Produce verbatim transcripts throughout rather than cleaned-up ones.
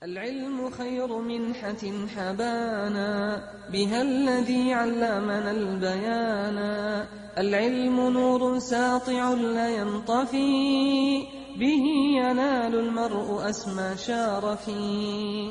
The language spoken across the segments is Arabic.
العلم خير منحة حبانا بها الذي علمنا البيانا. العلم نور ساطع لا ينطفي به ينال المرء أسمى شارفي.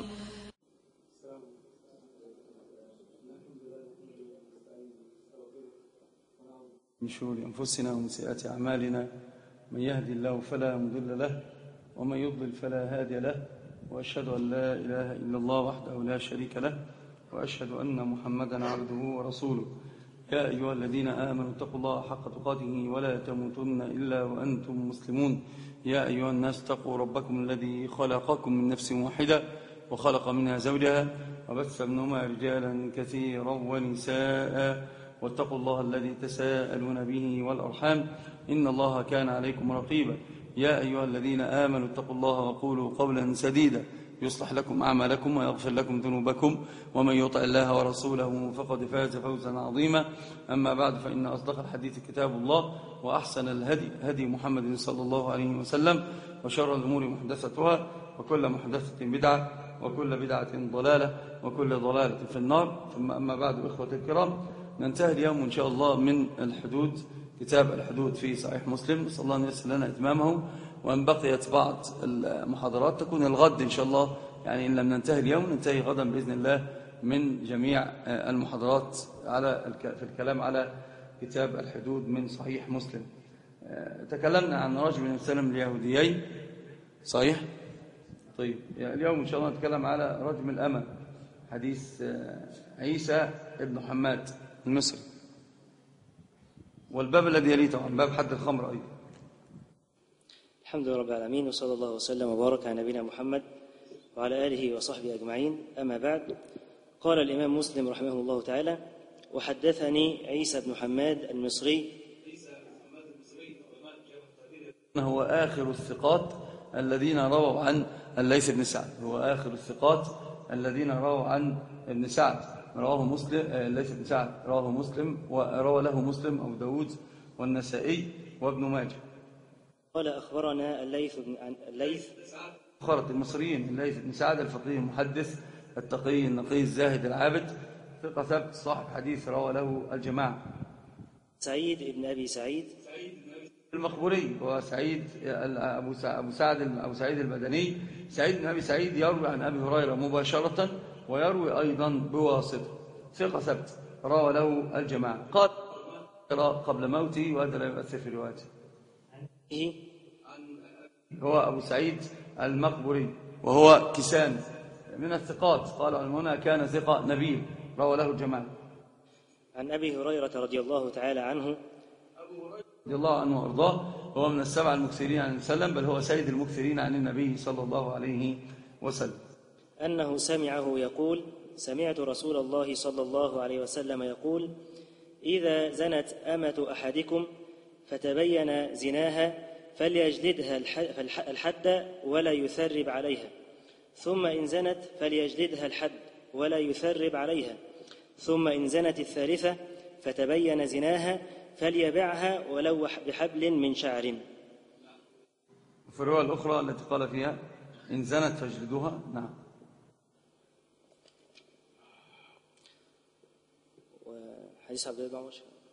من شرور أنفسنا ومن سيئات أعمالنا، من يهدي الله فلا مضل له ومن يضلل فلا هادي له، وأشهد أن لا إله إلا الله وحده لا شريك له، وأشهد أن محمدا عبده ورسوله. يا أيها الذين آمنوا اتقوا الله حق تقاته ولا تموتن إلا وأنتم مسلمون. يا أيها الناس اتقوا ربكم الذي خلقكم من نفس واحدة وخلق منها زوجها وبث منهما رجالا كثيرا ونساء، واتقوا الله الذي تساءلون به والأرحام إن الله كان عليكم رقيبا. يا أيها الذين آمنوا اتقوا الله وقولوا قولا سديدا يصلح لكم أعمالكم ويغفر لكم ذنوبكم، ومن يطع الله ورسوله فقد فاز فوزا عظيما. أما بعد، فإن أصدق الحديث كتاب الله، وأحسن الهدي هدي محمد صلى الله عليه وسلم، وشر الأمور محدثتها، وكل محدثة بدعة، وكل بدعة ضلالة، وكل ضلالة في النار. ثم أما بعد، إخوة الكرام، ننتهي اليوم إن شاء الله من الحدود، كتاب الحدود في صحيح مسلم. نسأل الله أن ييسر لنا إتمامه، وأن بقيت بعض المحاضرات تكون الغد إن شاء الله، يعني إن لم ننتهي اليوم ننتهي غدا بإذن الله من جميع المحاضرات على في الكلام على كتاب الحدود من صحيح مسلم. تكلمنا عن رجل سلم اليهوديين، صحيح؟ طيب، اليوم إن شاء الله نتكلم على رجم الأمة، حديث عيسى ابن حماد المصري، والباب الذي يليه طبعا باب حد الخمر أيضا. الحمد لله رب العالمين، وصلى الله وسلم وبارك على نبينا محمد وعلى آله وصحبه أجمعين. أما بعد، قال الإمام مسلم رحمه الله تعالى: وحدثني عيسى بن حماد المصري. هو آخر الثقات الذين رووا عن الليث بن سعد، هو آخر الثقات الذين رووا عن ابن سعد، رواه مسلم. الليث بن سعد رواه مسلم، وروى له مسلم أبو داود والنسائي وابن ماجه. قال أخبرنا الليث بن الليث أخرت المصريين الليث بن سعد الفقيه المحدث التقي النقي الزاهد العابد، ثقة ثبت صاحب حديث روى له الجماعة. سعيد ابن أبي سعيد المقبوري، هو سعيد أبو سعد أبو سعيد البدني. سعيد بن أبي سعيد يروي عن أبي هريرة مباشرة، ويروي أيضا بواسطة، ثقة ثبت روى له الجماعة. قال قبل موته، وهذا لا يؤثر في روايته. هو أبو سعيد المقبوري، وهو كسان من الثقات، قالوا عن هنا كان ثقة نبيل، روى له الجماعة. عن أبي هريرة رضي الله تعالى عنه رضي الله عنه وارضاه، هو من السبع المكثرين عن وسلم، بل هو سيد المكثرين عن النبي صلى الله عليه وسلم، أنه سمعه يقول: سمعت رسول الله صلى الله عليه وسلم يقول: إذا زنت أمة أحدكم فتبين زناها فليجلدها الحد ولا يثرب عليها، ثم إن زنت فليجلدها الحد ولا يثرب عليها، ثم إن زنت الثالثة فتبين زناها فليبعها ولو بحبل من شعر. في الرواية الأخرى التي قال فيها إن زنت فاجلدوها. نعم. وحديث عبد الله بن عمر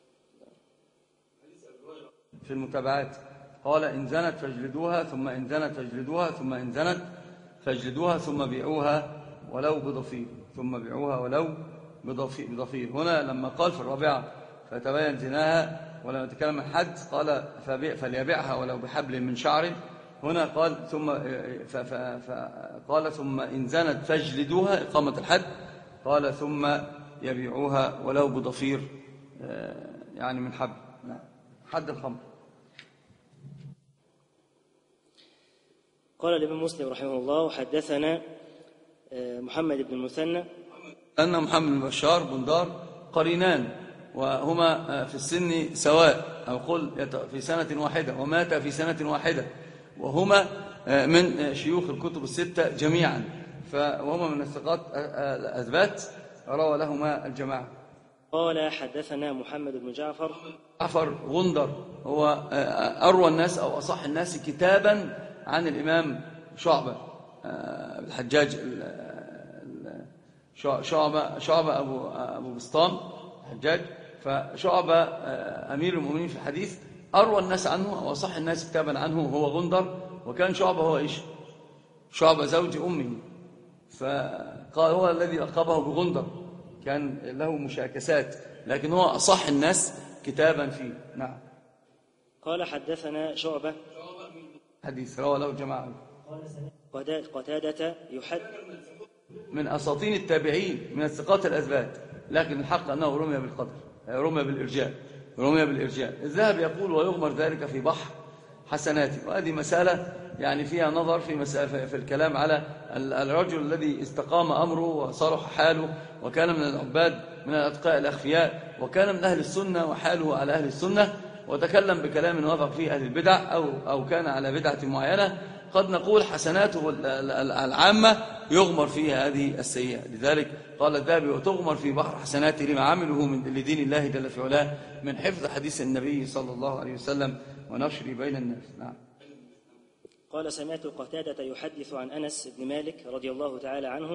في المتابعات قال إن زنت فاجلدوها، ثم إن زنت فاجلدوها، ثم إن زنت فاجلدوها، ثم بيعوها ولو بضفير، ثم بيعوها ولو بضفير. هنا لما قال في الرابعة فتبين زناها ولما تكلم عن حد قال فليبيعها ولو بحبل من شعر. هنا قال ثم فقال ثم إن زنت فاجلدوها، إقامة الحد، قال ثم يبيعوها ولو بضفير، يعني من حبل، حد الخمر. قال الإمام مسلم رحمه الله: حدثنا محمد بن المثنى أن محمد بن بشار بن دار قرينان، وهما في السن سواء، أو قل في سنة واحدة، ومات في سنة واحدة، وهما من شيوخ الكتب الستة جميعا، فهما من الثقات الأثبات، روى لهما الجماعة. قال حدثنا محمد بن جعفر جعفر غندر، هو أروى الناس أو أصح الناس كتابا عن الإمام شعبة، الحجاج شعبة شعبة أبو أبو بسطام الحجاج، فشعبة أمير المؤمنين في الحديث أروى الناس عنه وصح الناس كتابا عنه هو غندر، وكان شعبة هو إيش؟ شعبة زوج أمه، فقال هو الذي لقبه بغندر، كان له مشاكسات، لكن هو أصح الناس كتابا فيه. نعم. قال حدثنا شعبة حديث روى له جماعة. قتادة يحد من أساطين التابعين من الثقات الأثبات، لكن الحق أنه رمي بالقدر، رمي بالإرجاء، رمي بالإرجاء. الذهب يقول ويغمر ذلك في بحر حسناته، وهذه مسألة يعني فيها نظر في, مسألة في الكلام على الرجل الذي استقام أمره وصلح حاله وكان من العباد من الأتقاء الأخفياء وكان من أهل السنة وحاله على أهل السنة، وتكلم بكلام وافق فيه أهل البدع أو, أو كان على بدعة معينة، قد نقول حسناته العامة يغمر فيها هذه السيئة. لذلك قال الذهبي وتغمر في بحر حسناته لما عمله من لدين الله جل في علاه من حفظ حديث النبي صلى الله عليه وسلم ونشره بين الناس. نعم. قال سمعت قتادة يحدث عن أنس بن مالك رضي الله تعالى عنه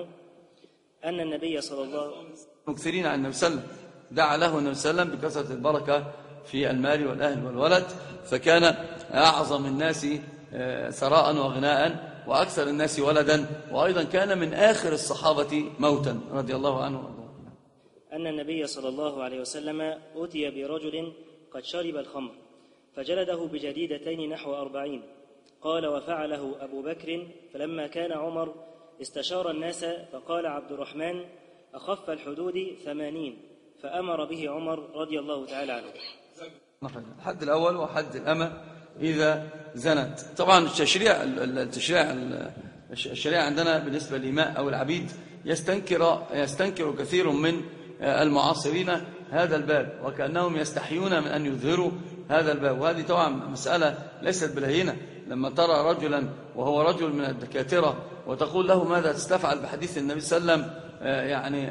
أن النبي صلى الله عليه وسلم مكثرين عن النبي صلى الله عليه وسلم، دعا له النبي صلى الله عليه وسلم بكثرة البركة في المال والأهل والولد، فكان أعظم الناس ثراء وغناء وأكثر الناس ولدا، وأيضا كان من آخر الصحابة موتا رضي الله عنه. أن النبي صلى الله عليه وسلم أتي برجل قد شرب الخمر فجلده بجديدتين نحو أربعين، قال وفعله أبو بكر، فلما كان عمر استشار الناس فقال عبد الرحمن أخف الحدود ثمانين، فأمر به عمر رضي الله تعالى عنه. الحد الأول وحد الأمة إذا زنت. طبعا التشريع التشريع الشريعة عندنا بالنسبة للإماء أو العبيد يستنكر يستنكر كثير من المعاصرين هذا الباب، وكأنهم يستحيون من أن يظهروا هذا الباب، وهذه طبعا مسألة ليست بالهينة. لما ترى رجلا وهو رجل من الدكاترة وتقول له ماذا تستفعل بحديث النبي صلى الله عليه وسلم، يعني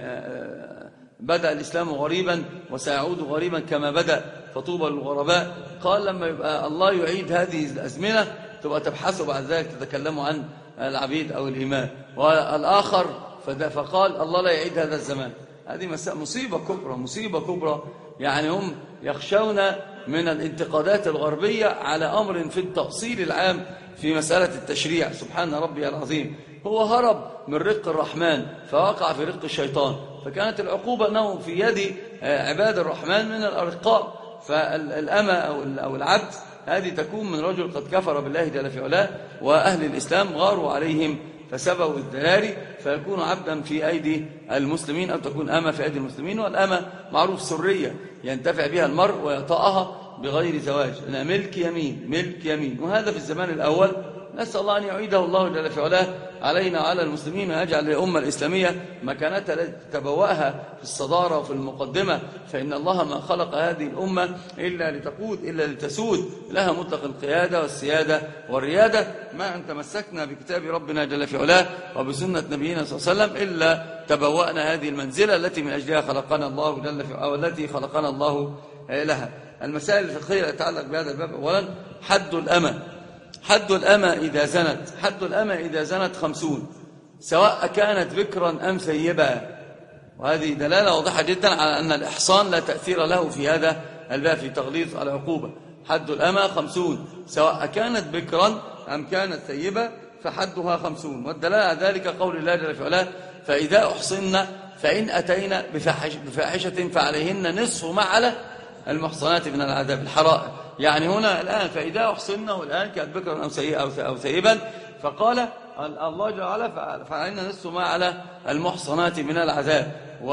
بدأ الإسلام غريبا وسيعود غريبا كما بدأ فطوبى للغرباء، قال لما يبقى الله يعيد هذه الأزمنة تبقى تبحثوا بعد ذلك تتكلموا عن العبيد أو الإماء. والآخر فقال الله لا يعيد هذا الزمان. هذه مصيبة كبرى، مصيبة كبرى. يعني هم يخشون من الانتقادات الغربية على أمر في التأصيل العام في مسألة التشريع. سبحان ربي العظيم، هو هرب من رق الرحمن فوقع في رق الشيطان، فكانت العقوبة أنه في يد عباد الرحمن من الأرقاء. فالأمة أو العبد هذه تكون من رجل قد كفر بالله جل في علاه، وأهل الإسلام غاروا عليهم فسبوا الدراري، فيكون عبدا في أيدي المسلمين أو تكون أمة في أيدي المسلمين. والأمة معروف سرية ينتفع بها المرء ويطأها بغير زواج، أنها ملك يمين، ملك يمين. وهذا في الزمان الأول نسأل الله أن يعيده الله جل في علاه علينا وعلى المسلمين، ويجعل الأمة الإسلامية مكانتها تبوأها في الصدارة وفي المقدمة، فإن الله ما خلق هذه الأمة إلا لتقود إلا لتسود، لها مطلق القيادة والسيادة والريادة. ما أن تمسكنا بكتاب ربنا جل في علاه وبسنة نبينا صلى الله عليه وسلم إلا تبوأنا هذه المنزلة التي من أجلها خلقنا الله جل في علاه، والتي خلقنا الله لها. المسائل الفقهية تتعلق بهذا الباب. أولا حد الأمة. حد الأمة إذا زنت حد الأمة إذا زنت خمسون، سواء كانت بكرا أم ثيبا، وهذه دلالة واضحة جدا على أن الإحصان لا تأثير له في هذا الباب في تغليظ العقوبة. حد الأمة خمسون، سواء كانت بكرا أم كانت ثيبا فحدها خمسون. والدلالة على ذلك قول الله جل في علاه فإذا أحصن فإن أتينا بفاحشة فعليهن نصف ما على المحصنات من العذاب الحرائر. يعني هنا الآن فإذا أحصنه الآن كانت بكرا أو ثيبا، فقال الله جل وعلا فعلينا نصف ما على المحصنات من العذاب.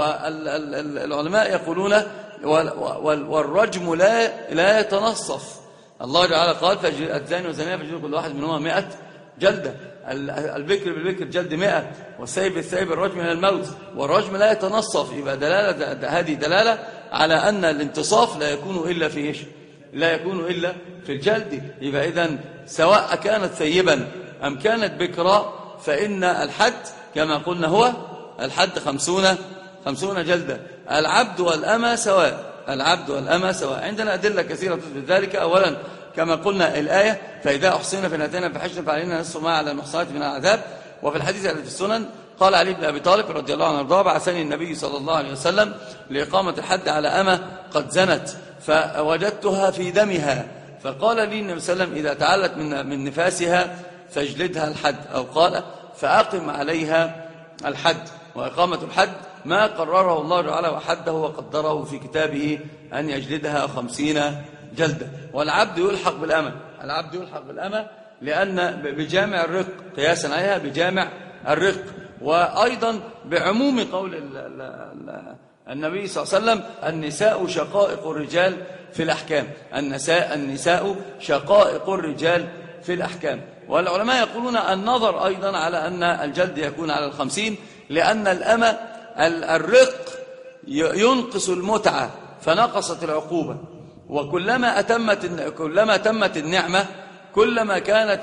والعلماء يقولون والرجم لا لا يتنصف. الله جل وعلا قال فالزاني والزانية فاجلدوا كل واحد منهما مئة جلدة، البكر بالبكر جلد مئة، والسيب بالسيب الرجم من الموت، والرجم لا يتنصف. يبقى دلالة هذه دلالة على أن الانتصاف لا يكون إلا في إيش؟ لا يكون إلا في الجلد. يبقى إذن سواء كانت ثيبا أم كانت بكرا فإن الحد كما قلنا هو الحد خمسون خمسون جلدة. العبد والأمة سواء، العبد والأمة سواء. عندنا أدلة كثيرة تثبت ذلك. أولا كما قلنا الآية فإذا أحصينا فإن أتينا بفاحشة فعلينا نصف ما على المحصنات من العذاب، وفي الحديث الذي في السنن قال علي بن أبي طالب رضي الله عنه وارضاه: بعثني النبي صلى الله عليه وسلم لإقامة الحد على أمة قد زنت فوجدتها في دمها، فقال لي النبي صلى الله عليه وسلم: إذا تعلت من من نفاسها فاجلدها الحد، أو قال: فأقم عليها الحد. وإقامة الحد ما قرره الله تعالى وحده وقدره في كتابه أن يجلدها خمسين جلدة. والعبد يلحق بالأمة، العبد يلحق بالأمة لأن بجامع الرق، قياسا عليها بجامع الرق، وأيضا بعموم قول النبي صلى الله عليه وسلم: النساء شقائق الرجال في الأحكام، النساء النساء شقائق الرجال في الأحكام. والعلماء يقولون النظر أيضا على أن الجلد يكون على الخمسين، لأن الأمة الرق ينقص المتعة فنقصت العقوبة، وكلما أتمت كلما تمت النعمة كلما كانت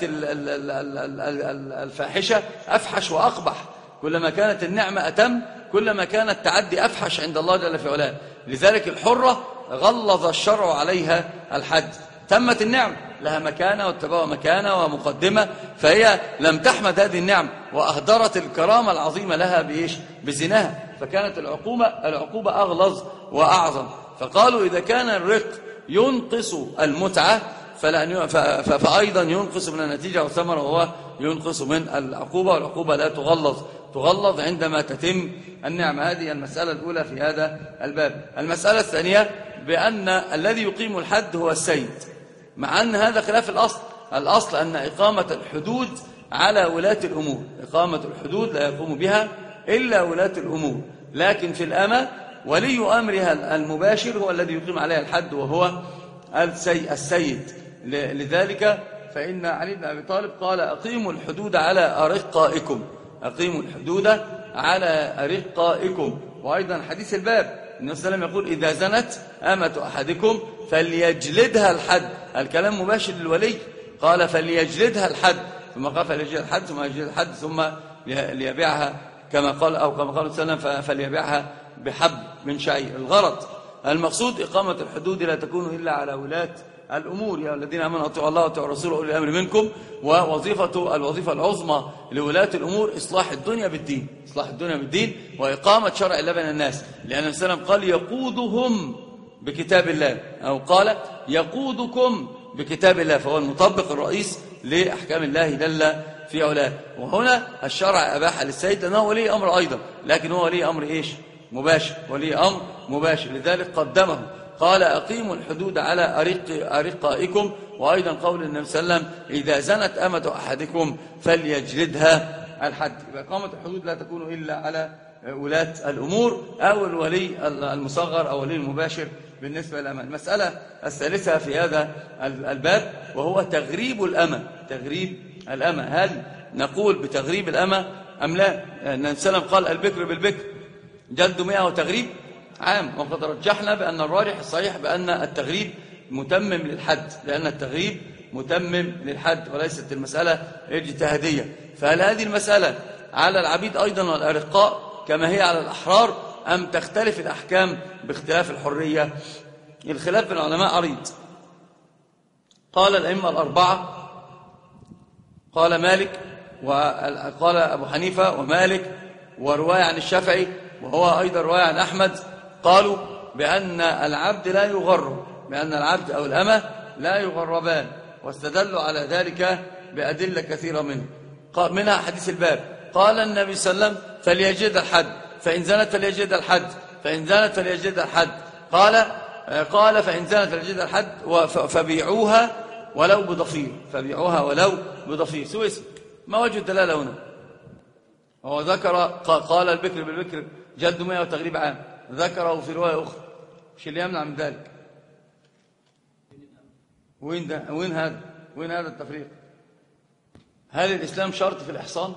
الفاحشة أفحش وأقبح، كلما كانت النعمة أتم كلما كان التعدي أفحش عند الله جل في علاه. لذلك الحرة غلظ الشرع عليها الحد، تمت النعمة لها مكانة واتباع مكانة ومقدمة، فهي لم تحمد هذه النعمة وأهدرت الكرامة العظيمة لها بإيش؟ بزناها، فكانت العقوبة العقوبة أغلظ وأعظم. فقالوا إذا كان الرق ينقص المتعة فأيضا ينقص من النتيجة والثمرة، وهو ينقص من العقوبة، والعقوبة لا تغلظ، تغلظ عندما تتم النعمة. هذه المسألة الأولى في هذا الباب. المسألة الثانية بأن الذي يقيم الحد هو السيد، مع أن هذا خلاف الأصل. الأصل أن إقامة الحدود على ولاة الأمور، إقامة الحدود لا يقوم بها إلا ولاة الأمور، لكن في الأمة ولي أمرها المباشر هو الذي يقيم عليها الحد، وهو السيد. لذلك فإن علي بن أبي طالب قال: أقيموا الحدود على أرقائكم، أقيموا الحدود على أرقائكم. وأيضا حديث الباب النبي صلى الله عليه وسلم يقول: إذا زنت أمة أحدكم فليجلدها الحد. الكلام مباشر للولي، قال: فليجلدها الحد، ثم قال: فليجلدها الحد ثم يجلد الحد ثم ليبيعها كما قال، أو كما قال صلى الله عليه وسلم: فليبيعها بحب من شعير. الغرض المقصود إقامة الحدود لا تكون إلا على ولاة الأمور. يا الذين آمنوا أطيعوا الله وأطيعوا الرسول وأولي الأمر منكم. ووظيفة الوظيفة العظمى لولاة الأمور إصلاح الدنيا بالدين، إصلاح الدنيا بالدين وإقامة شرع الله بين الناس، لأن النبي صلى الله عليه وسلم قال: يقودهم بكتاب الله، أو قال: يقودكم بكتاب الله، فهو المطبق الرئيس لأحكام الله جل في علاه. وهنا الشرع أباح للسيد لأنه ولي أمر أيضا، لكن هو ولي أمر إيش؟ مباشر، ولي أمر مباشر، لذلك قدمه قال: أقيموا الحدود على أرق أرقائكم. وأيضا قول النبي صلى الله عليه وسلم: إذا زنت أمة أحدكم فليجلدها الحد. إقامة الحدود لا تكون إلا على ولاة الأمور أو الولي المصغر أو الولي المباشر بالنسبة للأمة. المسألة الثالثة في هذا الباب وهو تغريب الأمة، تغريب الأمة. هل نقول بتغريب الأمة أم لا؟ النبي صلى الله عليه وسلم قال: البكر بالبكر جلد مئة وتغريب عام. وقد رجحنا بأن الراجح الصحيح بأن التغريب متمم للحد، لأن التغريب متمم للحد وليست المسألة اجتهادية. فهل هذه المسألة على العبيد أيضا والأرقاء كما هي على الأحرار، أم تختلف الأحكام باختلاف الحرية؟ الخلاف بين العلماء عريض. قال الأئمة الأربعة، قال مالك وقال أبو حنيفة ومالك ورواية عن الشافعي وهو أيضا رواية عن أحمد، قالوا بأن العبد لا يغر، بأن العبد أو الأمة لا يغربان، واستدلوا على ذلك بأدلة كثيرة منه منها حديث الباب. قال النبي صلى الله عليه وسلم: فليجد الحد، فإن زنت فليجد الحد، فإن زنت فليجد الحد. قال قال فإن زنت فليجد الحد فبيعوها ولو بضفير، فبيعوها ولو بضفير. سوى اسم، ما وجه الدلالة هنا؟ هو ذكر قال: البكر بالبكر جلد مئة وتغريب عام، ذكره في رواية أخرى، مش اللي يمنع من ذلك. وين ده؟ وين هذا؟ وين هذا التفريق؟ هل الإسلام شرط في الإحصان؟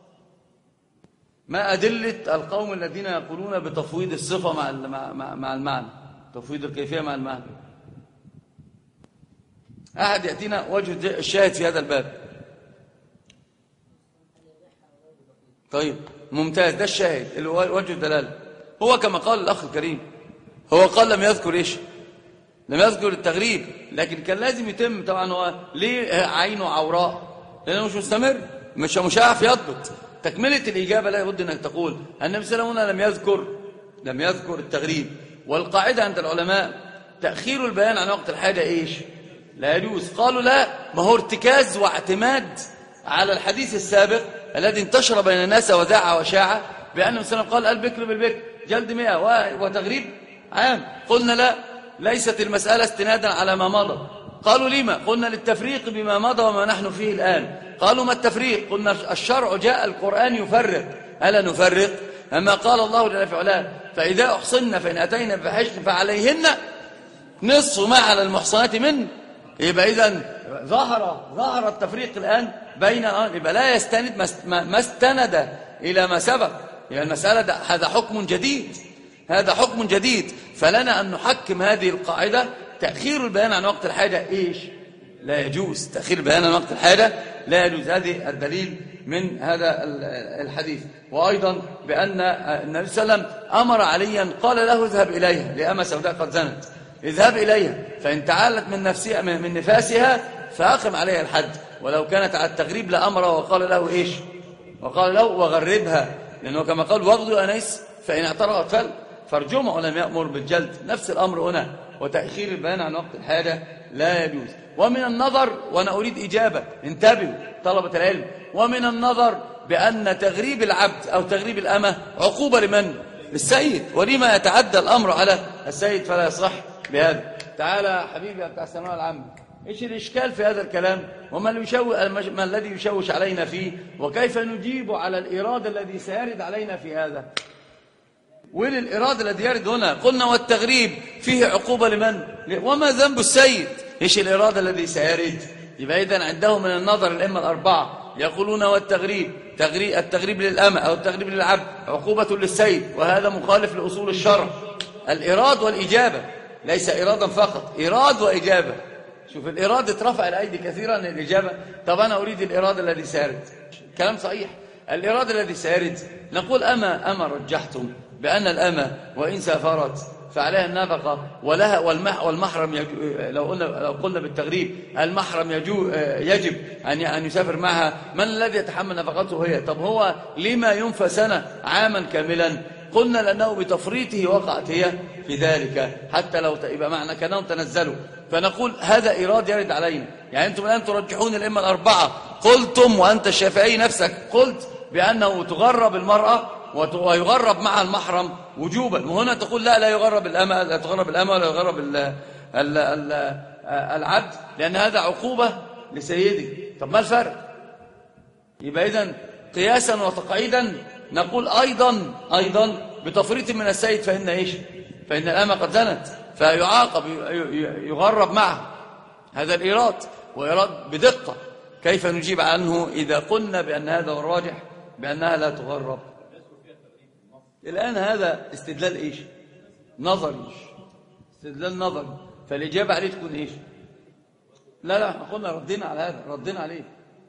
ما أدلة القوم الذين يقولون بتفويض الصفة مع مع مع المعنى، تفويض الكيفية مع المعنى؟ أحد يأتينا وجه الشاهد في هذا الباب. طيب ممتاز، ده الشاهد اللي هو وجه الدلالة. هو كما قال الأخ الكريم، هو قال لم يذكر إيش؟ لم يذكر التغريب، لكن كان لازم يتم. طبعا هو ليه عينه عوراء؟ لأنه مش مستمر، مش مش عارف يضبط، تكملة الإجابة لا يبد أنك تقول النبي صلى الله عليه وسلم لم يذكر لم يذكر التغريب. والقاعدة عند العلماء تأخير البيان عن وقت الحاجة إيش؟ لا يجوز. قالوا لا، ما هو ارتكاز واعتماد على الحديث السابق الذي انتشر بين الناس وذاع وشاع بأن النبي صلى الله عليه وسلم قال البكر بالبكر جلد مئة وتغريب عام. قلنا لا، ليست المسألة استنادا على ما مضى. قالوا لما؟ قلنا للتفريق بما مضى وما نحن فيه الآن. قالوا ما التفريق؟ قلنا الشرع جاء القرآن يفرق، ألا نفرق؟ أما قال الله جل في علاه فإذا أحصن فإن أتينا بفاحشة فعليهن نصف ما على المحصنات منه. يبقى إذن ظهر ظهر التفريق الآن بين يبقى لا يستند ما استند إلى ما سبق. يعني المسألة هذا حكم جديد، هذا حكم جديد. فلنا أن نحكم هذه القاعدة. تأخير البيان عن وقت الحاجة إيش؟ لا يجوز. تأخير البيان عن وقت الحاجة لا يجوز. هذه الدليل من هذا الحديث. وأيضا بأن النبي صلى الله عليه وسلم أمر عليا قال له اذهب إليها لأمة سوداء قد زنت، اذهب إليها فإن تعالت من نفسها من نفاسها فأقم عليها الحد. ولو كانت على التغريب لأمره وقال له إيش؟ وقال له وغربها، لأنه كما قال واغضوا أنيس فإن اعترضت فل فارجمه ولم يأمر بالجلد. نفس الأمر هنا. وتأخير البيان عن وقت الحاجة لا يجوز. ومن النظر، وأنا أريد إجابة، انتبهوا طلبة العلم، ومن النظر بأن تغريب العبد أو تغريب الأمة عقوبة لمن؟ للسيد، ولما يتعدى الأمر على السيد فلا يصح بهذا. تعالى حبيبي بتاع الثانوية العامة، إيش الإشكال في هذا الكلام؟ وما ما الذي يشوش علينا فيه؟ وكيف نجيب على الإيراد الذي سيرد علينا في هذا؟ وللإرادة الذي يرد هنا قلنا والتغريب فيه عقوبة لمن؟ وما ذنب السيد؟ إيش الإرادة الذي سيرد؟ يبقى إذن عندهم من النظر الأئمة الأربعة يقولون والتغريب تغريب التغريب للأمة أو التغريب للعبد عقوبة للسيد، وهذا مخالف لأصول الشرع. الإراد والإجابة، ليس إرادا فقط، إراد وإجابة. شوف الإرادة اترفع الأيدي كثيرا، الإجابة طب أنا أريد الإرادة الذي سيرد. كلام صحيح. الإرادة الذي سيرد نقول أما أما رجحتم بأن الأمة وإن سافرت فعليها النفقة ولها والمحرم يجو لو قلنا لو قلنا بالتغريب المحرم يجو يجب أن أن يسافر معها، من الذي يتحمل نفقته هي؟ طب هو لما ينفى سنة عاما كاملا؟ قلنا لأنه بتفريطه وقعت هي في ذلك، حتى لو يبقى معنى كانهم تنزلوا. فنقول هذا إيراد يرد علينا. يعني أنتم الآن ترجحون الأئمة الأربعة، قلتم وأنت الشافعي نفسك قلت بأنه تغرب المرأة ويغرب معها المحرم وجوبا، وهنا تقول لا لا يغرب الأمة، لا تغرب الأمة ولا يغرب ال ال ال العبد، لأن هذا عقوبة لسيدي. طب ما الفرق؟ يبقى إذن قياسا وتقعيدا نقول أيضا أيضا بتفريط من السيد فإن إيش؟ فإن الأمة قد زنت فيعاقب يغرب معه. هذا الإيراد، وإيراد بدقة. كيف نجيب عنه إذا قلنا بأن هذا هو الراجح بأنها لا تغرب؟ الآن هذا استدلال إيش؟ نظري، استدلال نظري. فالإجابة عليه تكون إيش؟ لا لا قلنا ردينا على هذا، ردينا عليه.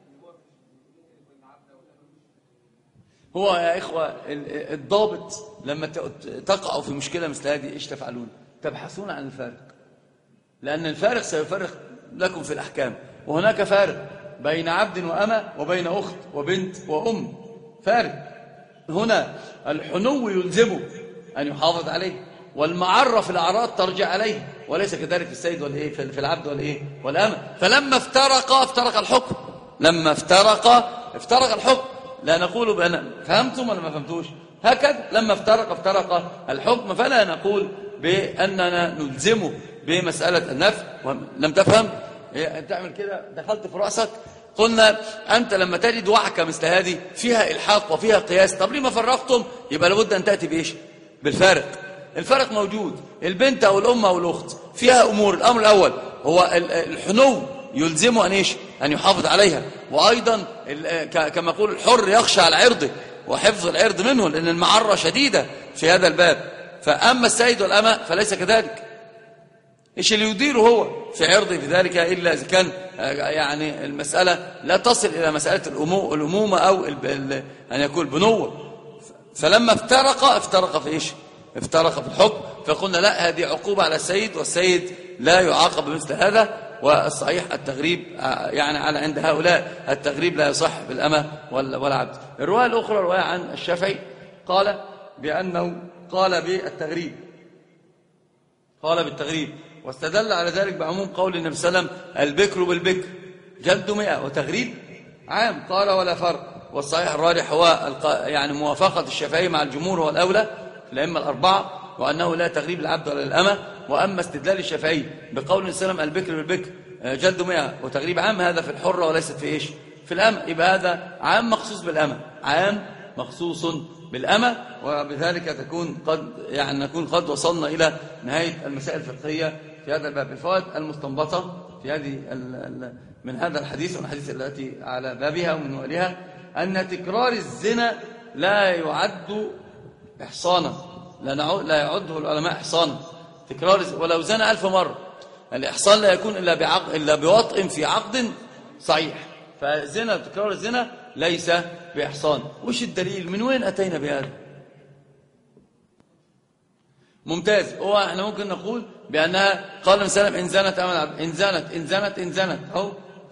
هو يا إخوة الضابط لما تقعوا في مشكلة مثل هذه إيش تفعلون؟ تبحثون عن الفارق، لأن الفارق سيفرق لكم في الأحكام. وهناك فارق بين عبد وأمة وبين أخت وبنت وأم، فارق. هنا الحنو يلزمه أن يحافظ عليه، والمعرة في الأعراض ترجع عليه، وليس كذلك في السيد والإيه في العبد والإيه والأمة. فلما افترق افترق الحكم، لما افترق افترق الحكم. لا نقول بأن فهمتم ولا ما فهمتوش؟ هكذا لما افترق افترق الحكم. فلا نقول بأننا نلزمه بمسألة النفي. لم تفهم؟ تعمل كده دخلت في رأسك. قلنا أنت لما تجد وعكة مثل هذه فيها إلحاق وفيها قياس، طب ليه ما فرقتم؟ يبقى لابد أن تأتي بإيش؟ بالفارق. الفارق موجود. البنت أو الأم أو الأخت فيها أمور. الأمر الأول هو الحنو يلزمه أن إيش؟ أن يحافظ عليها. وأيضا كما يقول الحر يخشى على عرضه وحفظ العرض منه، لأن المعرة شديدة في هذا الباب. فأما السيد والأمة فليس كذلك. إيش اللي يديره هو في عرضه في ذلك إلا إذا كان يعني المسألة لا تصل إلى مسألة الأمومة أو أن يكون بنوة. فلما افترق افترق في إيش؟ افترق في الحكم. فقلنا لا، هذه عقوبة على السيد، والسيد لا يعاقب بمثل هذا. والصحيح التغريب يعني على عند هؤلاء التغريب لا يصح بالأمة ولا عبد. الرواية الأخرى رواية عن الشافعي قال بأنه قال بالتغريب قال بالتغريب واستدل على ذلك بعموم قول النبي صلى الله عليه وسلم البكر بالبكر جلد مئة وتغريب عام. قال ولا فرق، والصحيح الراجح هو يعني موافقة الشافعي مع الجمهور هو الأولى في الأئمة الأربعة، وأنه لا تغريب العبد ولا الأمة. وأما استدلال الشافعي بقول النبي صلى الله عليه وسلم البكر بالبكر جلد مئة وتغريب عام، هذا في الحرة وليست في إيش؟ في الأمة. يبقى هذا عام مخصوص بالأمة، عام مخصوص بالأمة. وبذلك تكون قد يعني نكون قد وصلنا إلى نهاية المسائل الفقهية في هذا الباب. الفوائد المستنبطة في هذه من هذا الحديث والحديث التي على بابها ومن ولها أن تكرار الزنا لا يعد إحصانا، لا يعده العلماء إحصانا. تكرار ولو زنا ألف مرة، الإحصان لا يكون إلا بعقد إلا بوطء في عقد صحيح. فالزنا تكرار الزنا ليس بإحصان. وش الدليل؟ من وين أتينا بهذا؟ ممتاز. هو احنا ممكن نقول بأنها قال النبي إن زنت إن زنت إن زنت إن زنت أو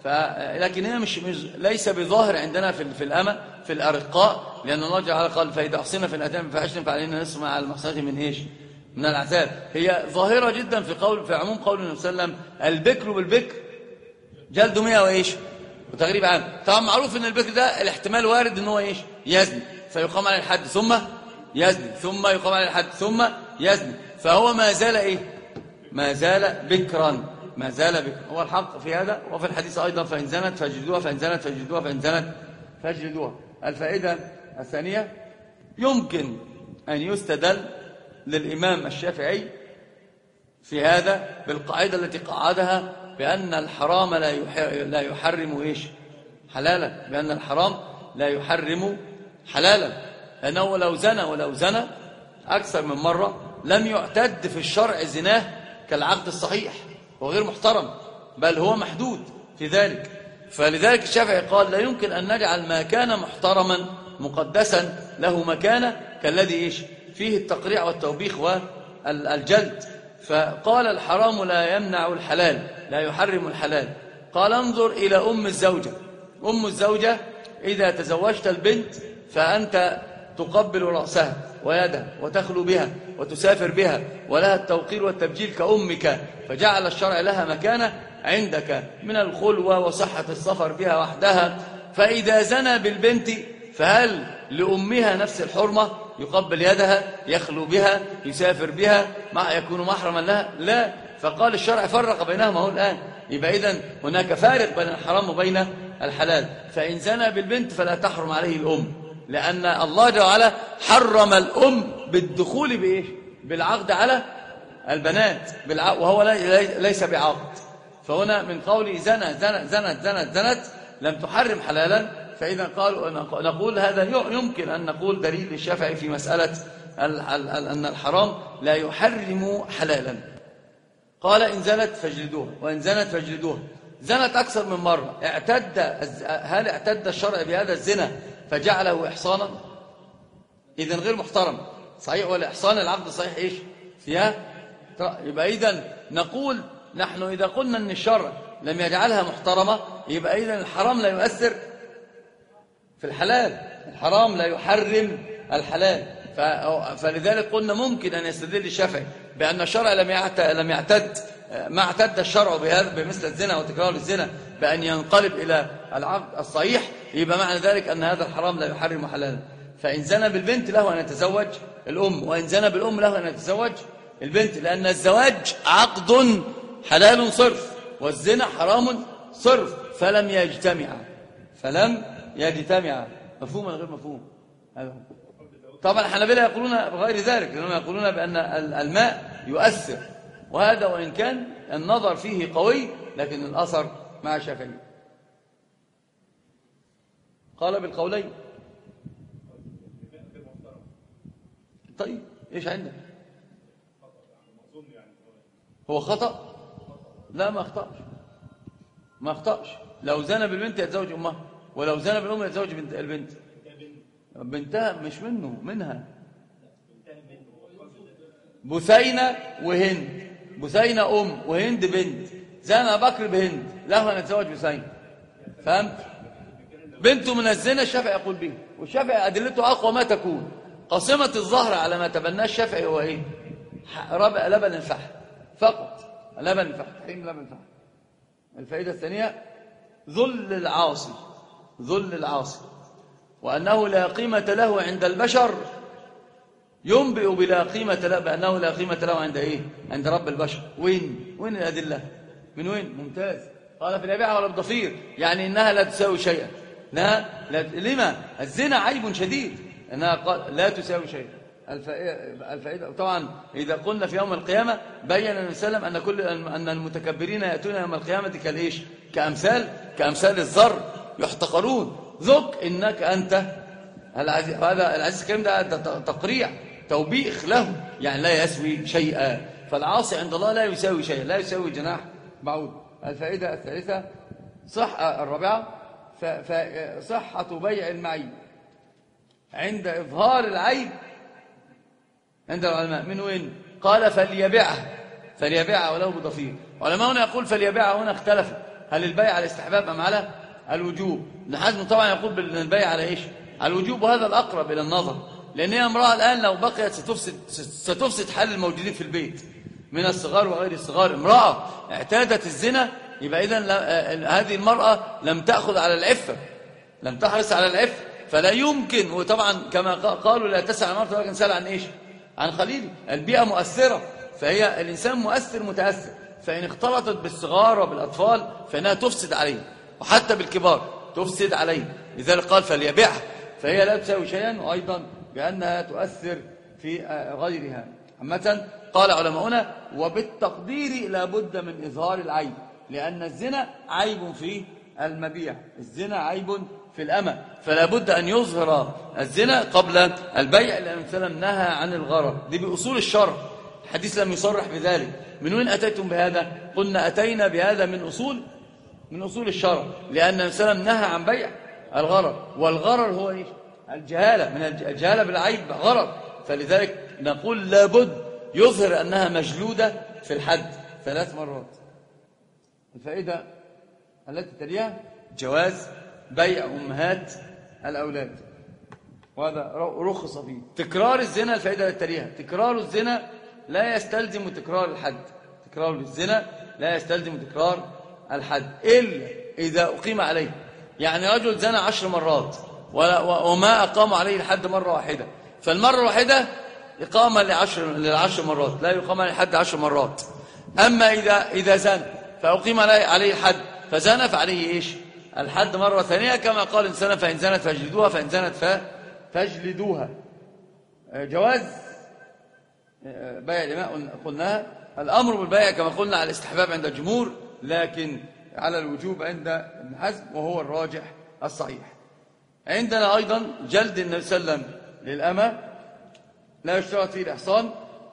لكن هي مش ليس بظاهر عندنا في في الأمة في الأرقاء، لأن الله تعالى قال فإذا أحصنا في الأتام فحشنا فعلينا نسمع على المحصنات من إيش؟ من العذاب. هي ظاهرة جدا في قول في عموم قول النبي صلى الله عليه وسلم البكر بالبكر جلد مئة وإيش؟ وتغريب عام. طبعا معروف ان البكر ده الاحتمال وارد ان هو ايش؟ يزني، فيقام عليه الحد ثم يزني ثم يقام عليه الحد ثم يزني، فهو ما زال ايه؟ ما زال بكرا، ما زال بكرا. هو الحق في هذا. وفي الحديث ايضا فان زنت فاجلدوها فان زنت فاجلدوها فان زنت فاجلدوها. الفائده الثانيه يمكن ان يستدل للامام الشافعي في هذا بالقاعده التي قعدها بأن الحرام لا يحرم إيش؟ حلالا، بأن الحرام لا يحرم حلالا، لأنه لو زنى ولو زنى أكثر من مرة لم يعتد في الشرع زناه كالعقد الصحيح وغير محترم، بل هو محدود في ذلك. فلذلك الشافعي قال لا يمكن أن نجعل ما كان محترما مقدسا له مكانة كالذي إيش؟ فيه التقريع والتوبيخ والجلد. فقال الحرام لا يمنع الحلال، لا يحرم الحلال. قال انظر إلى أم الزوجة. أم الزوجة إذا تزوجت البنت فأنت تقبل رأسها ويدها وتخلو بها وتسافر بها ولها التوقير والتبجيل كأمك، فجعل الشرع لها مكانة عندك من الخلوة وصحة السفر بها وحدها. فإذا زنى بالبنت فهل لأمها نفس الحرمة؟ يقبل يدها، يخلو بها، يسافر بها، مع يكون محرما لها؟ لا. فقال الشرع فرق بينهما هو الآن. يبقى إذن هناك فارق بين الحرام وبين الحلال. فإن زنى بالبنت فلا تحرم عليه الأم، لأن الله جل وعلا حرم الأم بالدخول بإيش؟ بالعقد على البنات، وهو ليس بعقد. فهنا من قول زنى زنت زنت زنت زنت لم تحرم حلالا. فإذا قالوا نقول هذا يمكن أن نقول دليل للشافعي في مسألة أن الحرام لا يحرم حلالا. قال إن زنت فاجلدوها وإن زنت فاجلدوها. زنت أكثر من مرة، اعتد هل اعتد الشرع بهذا الزنا فجعله إحصانا؟ إذن غير محترم صحيح. والإحصان العقد الصحيح إيش فيها؟ يبقى إذن نقول نحن إذا قلنا أن الشرع لم يجعلها محترمة يبقى إذن الحرام لا يؤثر في الحلال، الحرام لا يحرم الحلال. فلذلك قلنا ممكن أن يستدل الشافعي بأن الشرع لم لم يعتد ما اعتد الشرع بهذا بمثل الزنا وتكرار الزنا بأن ينقلب إلى العقد الصحيح، يبقى معنى ذلك أن هذا الحرام لا يحرم حلالا. فإن زنى بالبنت له أن يتزوج الأم، وإن زنى بالأم له أن يتزوج البنت، لأن الزواج عقد حلال صرف والزنا حرام صرف، فلم يجتمع فلم يجتمع. مفهوم ولا غير مفهوم؟ طبعا الحنابلة يقولون بغير ذلك، لأنهم يقولون بأن الماء يؤثر، وهذا وإن كان النظر فيه قوي لكن الأثر مع الشافعي. قال بالقولين. طيب إيش عندك؟ هو خطأ؟ لا ما أخطأش، ما أخطأش. لو زنى بالبنت يتزوج أمها، ولو زنى بالأم يتزوج بنت البنت. بنتها مش منه، منها. بثينة وهند، بثينة أم وهند بنت، زنى بكر بهند له أن يتزوج بسين، فهمت؟ بنته من الزنا الشافعي يقول به، والشافعي أدلته أقوى ما تكون. قسمة الظهر على ما تبناه الشافعي هو إيه؟ ربع لبن الفحم فقط، لبن الفحم، تحريم لبن الفحم. الفائدة الثانية ذل العاصي، ذل العاصي، وأنه لا قيمة له عند البشر، ينبئ بلا قيمة له، بأنه لا قيمة له عند إيه؟ عند رب البشر. وين؟ وين الأدلة؟ من وين؟ ممتاز. قال في اليبيعة ولا الضفير، يعني إنها لا تساوي شيئا. لا, لا لما؟ الزنا عيب شديد، أنها قال لا تساوي شيئا. الفائدة طبعا إذا قلنا في يوم القيامة بين النبي صلى الله عليه وسلم أن كل أن المتكبرين يأتون يوم القيامة كالإيش؟ كأمثال كأمثال الذر يحتقرون. ذق إنك أنت العزيز. هذا العزيز الكريم ده تقريع توبيخ له، يعني لا يسوي شيئا. فالعاصي عند الله لا يساوي شيئا، لا يساوي جناح بعوض. الفائدة الثالثة صح الرابعة صحة بيع المعيب عند إظهار العيب عند العلماء. من وين؟ قال فليبيعه، فليبيعه ولو بضفير. علماء هنا يقول فليبيعه، هنا اختلف هل البيع على الاستحباب أم على الوجوب. ابن حزم طبعا يقول بالبيع على إيش؟ على الوجوب، وهذا الأقرب إلى النظر، لأن هي امرأة الآن لو بقيت ستفسد ستفسد حال الموجودين في البيت من الصغار وغير الصغار. امرأة اعتادت الزنا، يبقى إذن هذه المرأة لم تأخذ على العفة، لم تحرص على العفة، فلا يمكن. وطبعا كما قالوا لا تسأل عن مرأة ولكن سأل عن إيش؟ عن خليل. البيئة مؤثرة، فهي الإنسان مؤثر متأثر، فإن اختلطت بالصغار وبالأطفال فإنها تفسد عليه، وحتى بالكبار تفسد عليه. لذلك قال فليبيعها، فهي لا تساوي شيئا، وأيضا بأنها تؤثر في غيرها. عامة قال علماؤنا وبالتقدير لا بد من إظهار العيب، لأن الزنا عيب في المبيع، الزنا عيب في الأمة، فلا بد أن يظهر الزنا قبل البيع، لأن السلام نهى عن الغرر. دي بأصول الشرع، الحديث لم يصرح بذلك. من وين أتيتم بهذا؟ قلنا أتينا بهذا من أصول من أصول الشرع، لأن السلام نهى عن بيع الغرر، والغرر هو إيش؟ الجهالة، من الجهالة بالعيب غرر. فلذلك نقول لابد يظهر أنها مجلودة في الحد ثلاث مرات. الفائدة التي تليها جواز بيع أمهات الأولاد، وهذا رخص فيه. تكرار الزنا، الفائدة التي تليها تكرار الزنا لا يستلزم تكرار الحد، تكرار الزنا لا يستلزم تكرار الحد إلا إذا أقيم عليه. يعني رجل زنا عشر مرات وما أقام عليه الحد مرة واحدة، فالمرة الواحدة إقامة لعشر, للعشر مرات، لا يقام عليه الحد عشر مرات. أما إذا, إذا زن فأقيم عليه الحد فزن فعليه إيش؟ الحد مرة ثانية، كما قال إنسان فإن زنت فاجلدوها، فإن زنت فاجلدوها. جواز بيع الإماء قلناها. الأمر بالبيع كما قلنا على الاستحباب عند الجمهور، لكن على الوجوب عند ابن حزم، وهو الراجح الصحيح. عندنا أيضا جلد النبي صلى الله عليه وسلم للأمة لا يشترط فيه الإحصان،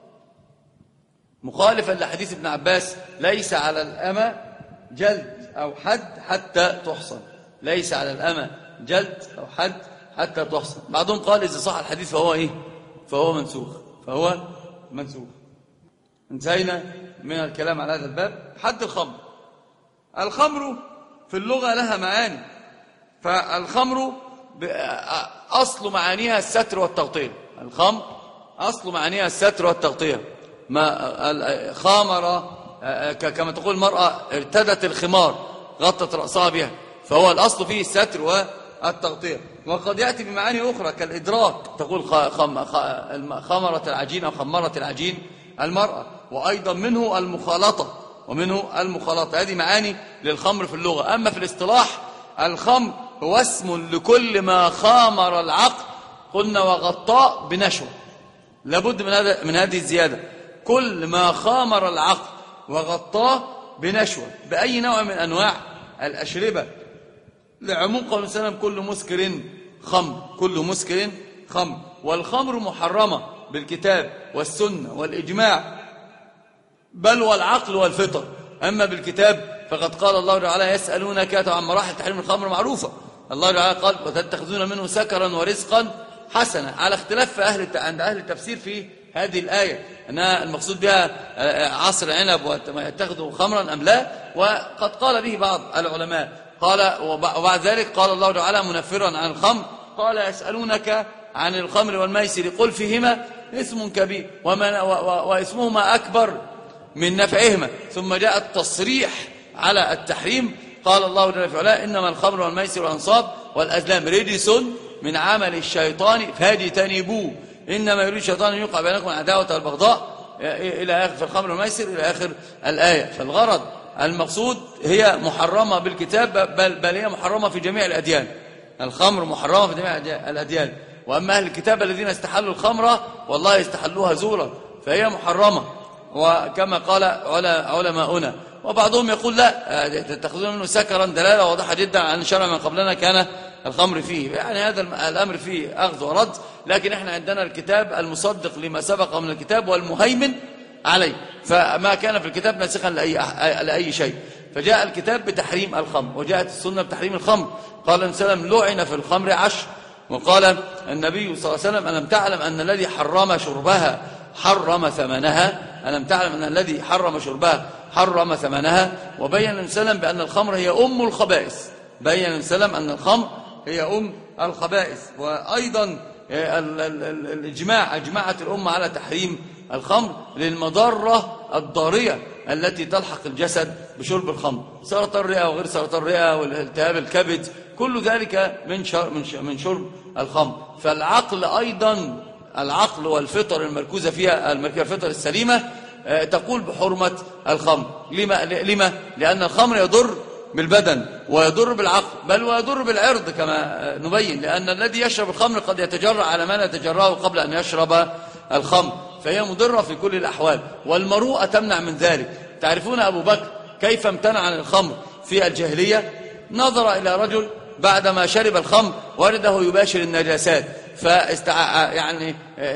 مخالفا لحديث ابن عباس ليس على الأمة جلد أو حد حتى تحصن، ليس على الأمة جلد أو حد حتى تحصن. بعضهم قال إذا صح الحديث فهو إيه؟ فهو منسوخ، فهو منسوخ. انتهينا من الكلام على هذا الباب. حد الخمر. الخمر في اللغة لها معاني، فالخمر أصل معانيها الستر والتغطية. الخمر أصل معانيها الستر والتغطية. ما خامر كما تقول المرأة ارتدت الخمار غطت رأسها بها، فهو الأصل فيه الستر والتغطية. وقد يأتي بمعاني أخرى كالإدراك، تقول خمرت العجين أو خمرت العجين المرأة، وأيضا منه المخالطة، ومنه المخالطة. هذه معاني للخمر في اللغة. أما في الاصطلاح الخمر هو اسم لكل ما خامر العقل، قلنا وغطاء بنشوة، لابد من هذا من هذه الزيادة، كل ما خامر العقل وغطاه بنشوة بأي نوع من أنواع الأشربة، لعموم قول وسلم كل مسكر خمر، كل مسكر خمر. والخمر محرمة بالكتاب والسنة والإجماع، بل والعقل والفطر. أما بالكتاب فقد قال الله تعالى يسألونك عن مراحل تحريم الخمر معروفة. الله تعالى قال وتتخذون منه سكرا ورزقا حسنا، على اختلاف في أهل عند أهل التفسير في هذه الآية، أنها المقصود بها عصر عنب ويتخذوا خمرا أم لا. وقد قال به بعض العلماء. قال وبعد ذلك قال الله تعالى منفرا عن الخمر قال يسألونك عن الخمر والميسر قل فيهما اسم كبير واسمهما أكبر من نفعهما. ثم جاء التصريح على التحريم. قال الله جل في علاه إنما الخمر والميسر والأنصاب والأزلام رجس من عمل الشيطان فاجتنبوه إنما يريد الشيطان أن يوقع بينكم العداوة والبغضاء إلى آخر في الخمر والميسر إلى آخر الآية. فالغرض المقصود هي محرمة بالكتاب بل, بل هي محرمة في جميع الأديان. الخمر محرمة في جميع الأديان. وأما أهل الكتاب الذين استحلوا الخمر والله استحلوها زورا فهي محرمة وكما قال علماؤنا. وبعضهم يقول لا تتخذون منه سكرا دلالة واضحة جدا عن شرع من قبلنا كان الخمر فيه. يعني هذا الأمر فيه أخذ ورد لكن احنا عندنا الكتاب المصدق لما سبق من الكتاب والمهيمن عليه فما كان في الكتاب ناسخا لأي, لأي شيء. فجاء الكتاب بتحريم الخمر وجاءت السنة بتحريم الخمر. قال النبي صلى الله عليه وسلم لعن في الخمر عشر. وقال النبي صلى الله عليه وسلم ألم تعلم أن الذي حرم شربها حرم ثمنها. ألم تعلم أن الذي حرم شربها حرم ثمنها. وبين النبي صلى الله عليه وسلم بأن الخمر هي أم الخبائث. بين النبي صلى الله عليه وسلم أن الخمر هي أم الخبائث. وأيضا الإجماع أجمعت الأمة على تحريم الخمر للمضرة الضارية التي تلحق الجسد بشرب الخمر سرطان الرئة وغير سرطان الرئة والالتهاب الكبد كل ذلك من من شرب الخمر. فالعقل أيضا العقل والفطر المركوزة فيها الفطر السليمة تقول بحرمة الخمر. لما؟ لما؟ لأن الخمر يضر بالبدن ويضر بالعقل بل ويضر بالعرض كما نبين. لأن الذي يشرب الخمر قد يتجرأ على ما لا يتجرأه قبل أن يشرب الخمر فهي مضرة في كل الأحوال. والمروءة تمنع من ذلك. تعرفون أبو بكر كيف امتنع عن الخمر في الجاهلية؟ نظر إلى رجل بعدما شرب الخمر وجده يباشر النجاسات فاستع... يعني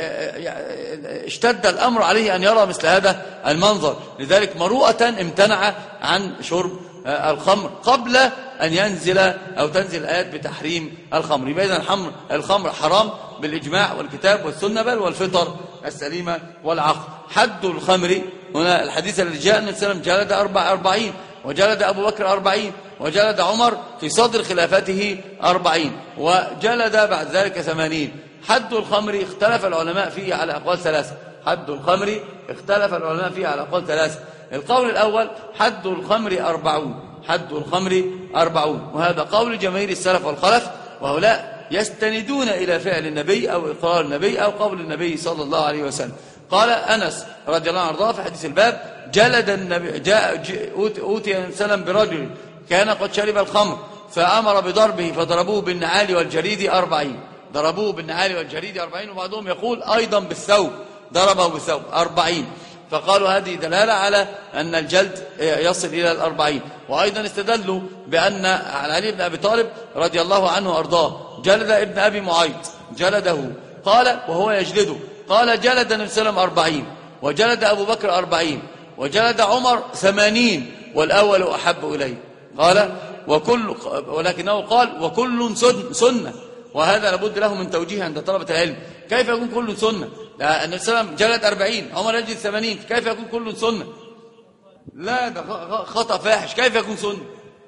اشتد الأمر عليه أن يرى مثل هذا المنظر. لذلك مروءة امتنع عن شرب الخمر قبل أن ينزل أو تنزل الآيات بتحريم الخمر. يبقى إذن الخمر حرام بالإجماع والكتاب والسنة بل والفطر السليمة والعقل. حد الخمر هنا الحديث الذي جاء النبي صلى الله عليه وسلم جلد أربع أربعين وجلد أبو بكر أربعين وجلد عمر في صدر خلافته أربعين وجلد بعد ذلك ثمانين. حد الخمر اختلف العلماء فيه على أقوال ثلاثة. حد الخمر اختلف العلماء فيه على أقوال ثلاثة. القول الأول حد الخمر أربعون. حد الخمر أربعون وهذا قول جماهير السلف والخلف وهؤلاء يستندون إلى فعل النبي أو إقرار النبي أو قول النبي صلى الله عليه وسلم. قال أنس رضي الله عنه في حديث الباب جلد النبي جاء أوتي النبي صلى الله عليه وسلم برجل كان قد شرب الخمر فأمر بضربه فضربوه بالنعال والجريد أربعين. ضربوه بالنعال والجريد أربعين وبعضهم يقول أيضا بالثوب ضربه بالثوب أربعين. فقالوا هذه دلالة على أن الجلد يصل إلى الأربعين. وأيضا استدلوا بأن علي بن أبي طالب رضي الله عنه وأرضاه جلد ابن أبي معيط جلده قال وهو يجلده قال جلد النبي صلى الله عليه وسلم أربعين وجلد أبو بكر أربعين وجلد عمر ثمانين والأول أحب إليه. قال وكل ولكنه قال وكل سنة وهذا لابد له من توجيه عند طلبة العلم. كيف يكون كل سنة؟ النبي صلى الله عليه وسلم جلد أربعين عمر يجلد ثمانين كيف يكون كل سنة؟ لا ده خطأ فاحش. كيف يكون سنة؟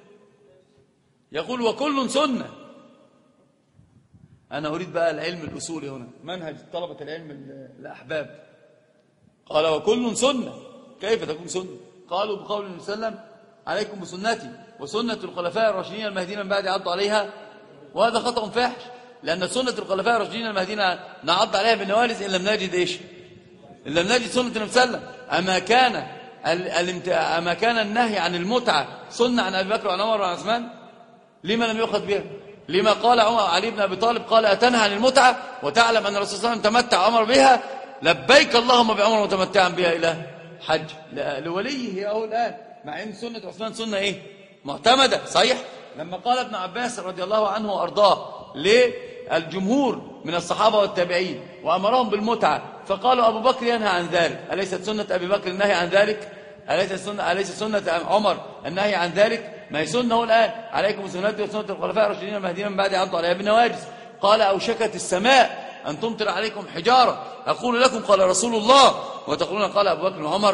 يقول وكل سنة. أنا أريد بقى العلم الأصولي هنا منهج طلبة العلم الأحباب. قال وكل سنة كيف تكون سنة؟ قالوا بقول النبي صلى الله عليه وسلم عليكم بسنتي وسنة الخلفاء الراشدين المهديين من بعد عضوا عليها وهذا خطأ فاحش. لأن سنة الخلفاء الراشدين المهديين نعض عليها بالنوارز إن لم نجد إيش؟ إن لم نجد سنة النبي صلى الله عليه وسلم. أما كان أما كان النهي عن المتعة سنة عن أبي بكر وعن عمر وعن عثمان لما لم يؤخذ بها؟ لما قال عمر علي بن أبي طالب قال أتنهى عن المتعة وتعلم أن الرسول صلى الله عليه وسلم تمتع عمر بها لبيك اللهم بعمر متمتعا بها إلى حج لوليه أهو الآن مع أن سنة عثمان سنة إيه؟ معتمدة صحيح. لما قال ابن عباس رضي الله عنه وأرضاه للجمهور من الصحابة والتابعين وأمرهم بالمتعة فقالوا أبو بكر ينهى عن ذلك أليست سنة أبي بكر النهي عن ذلك؟ أليست سنة, أليست سنة عمر النهي عن ذلك؟ ما هي سنة الآن عليكم بسنتي وسنة الخلفاء الراشدين المهديين من بعد عضوا عليها بالنواجذ. قال أوشكت السماء أن تمطر عليكم حجارة أقول لكم قال رسول الله وتقولون قال أبو بكر وعمر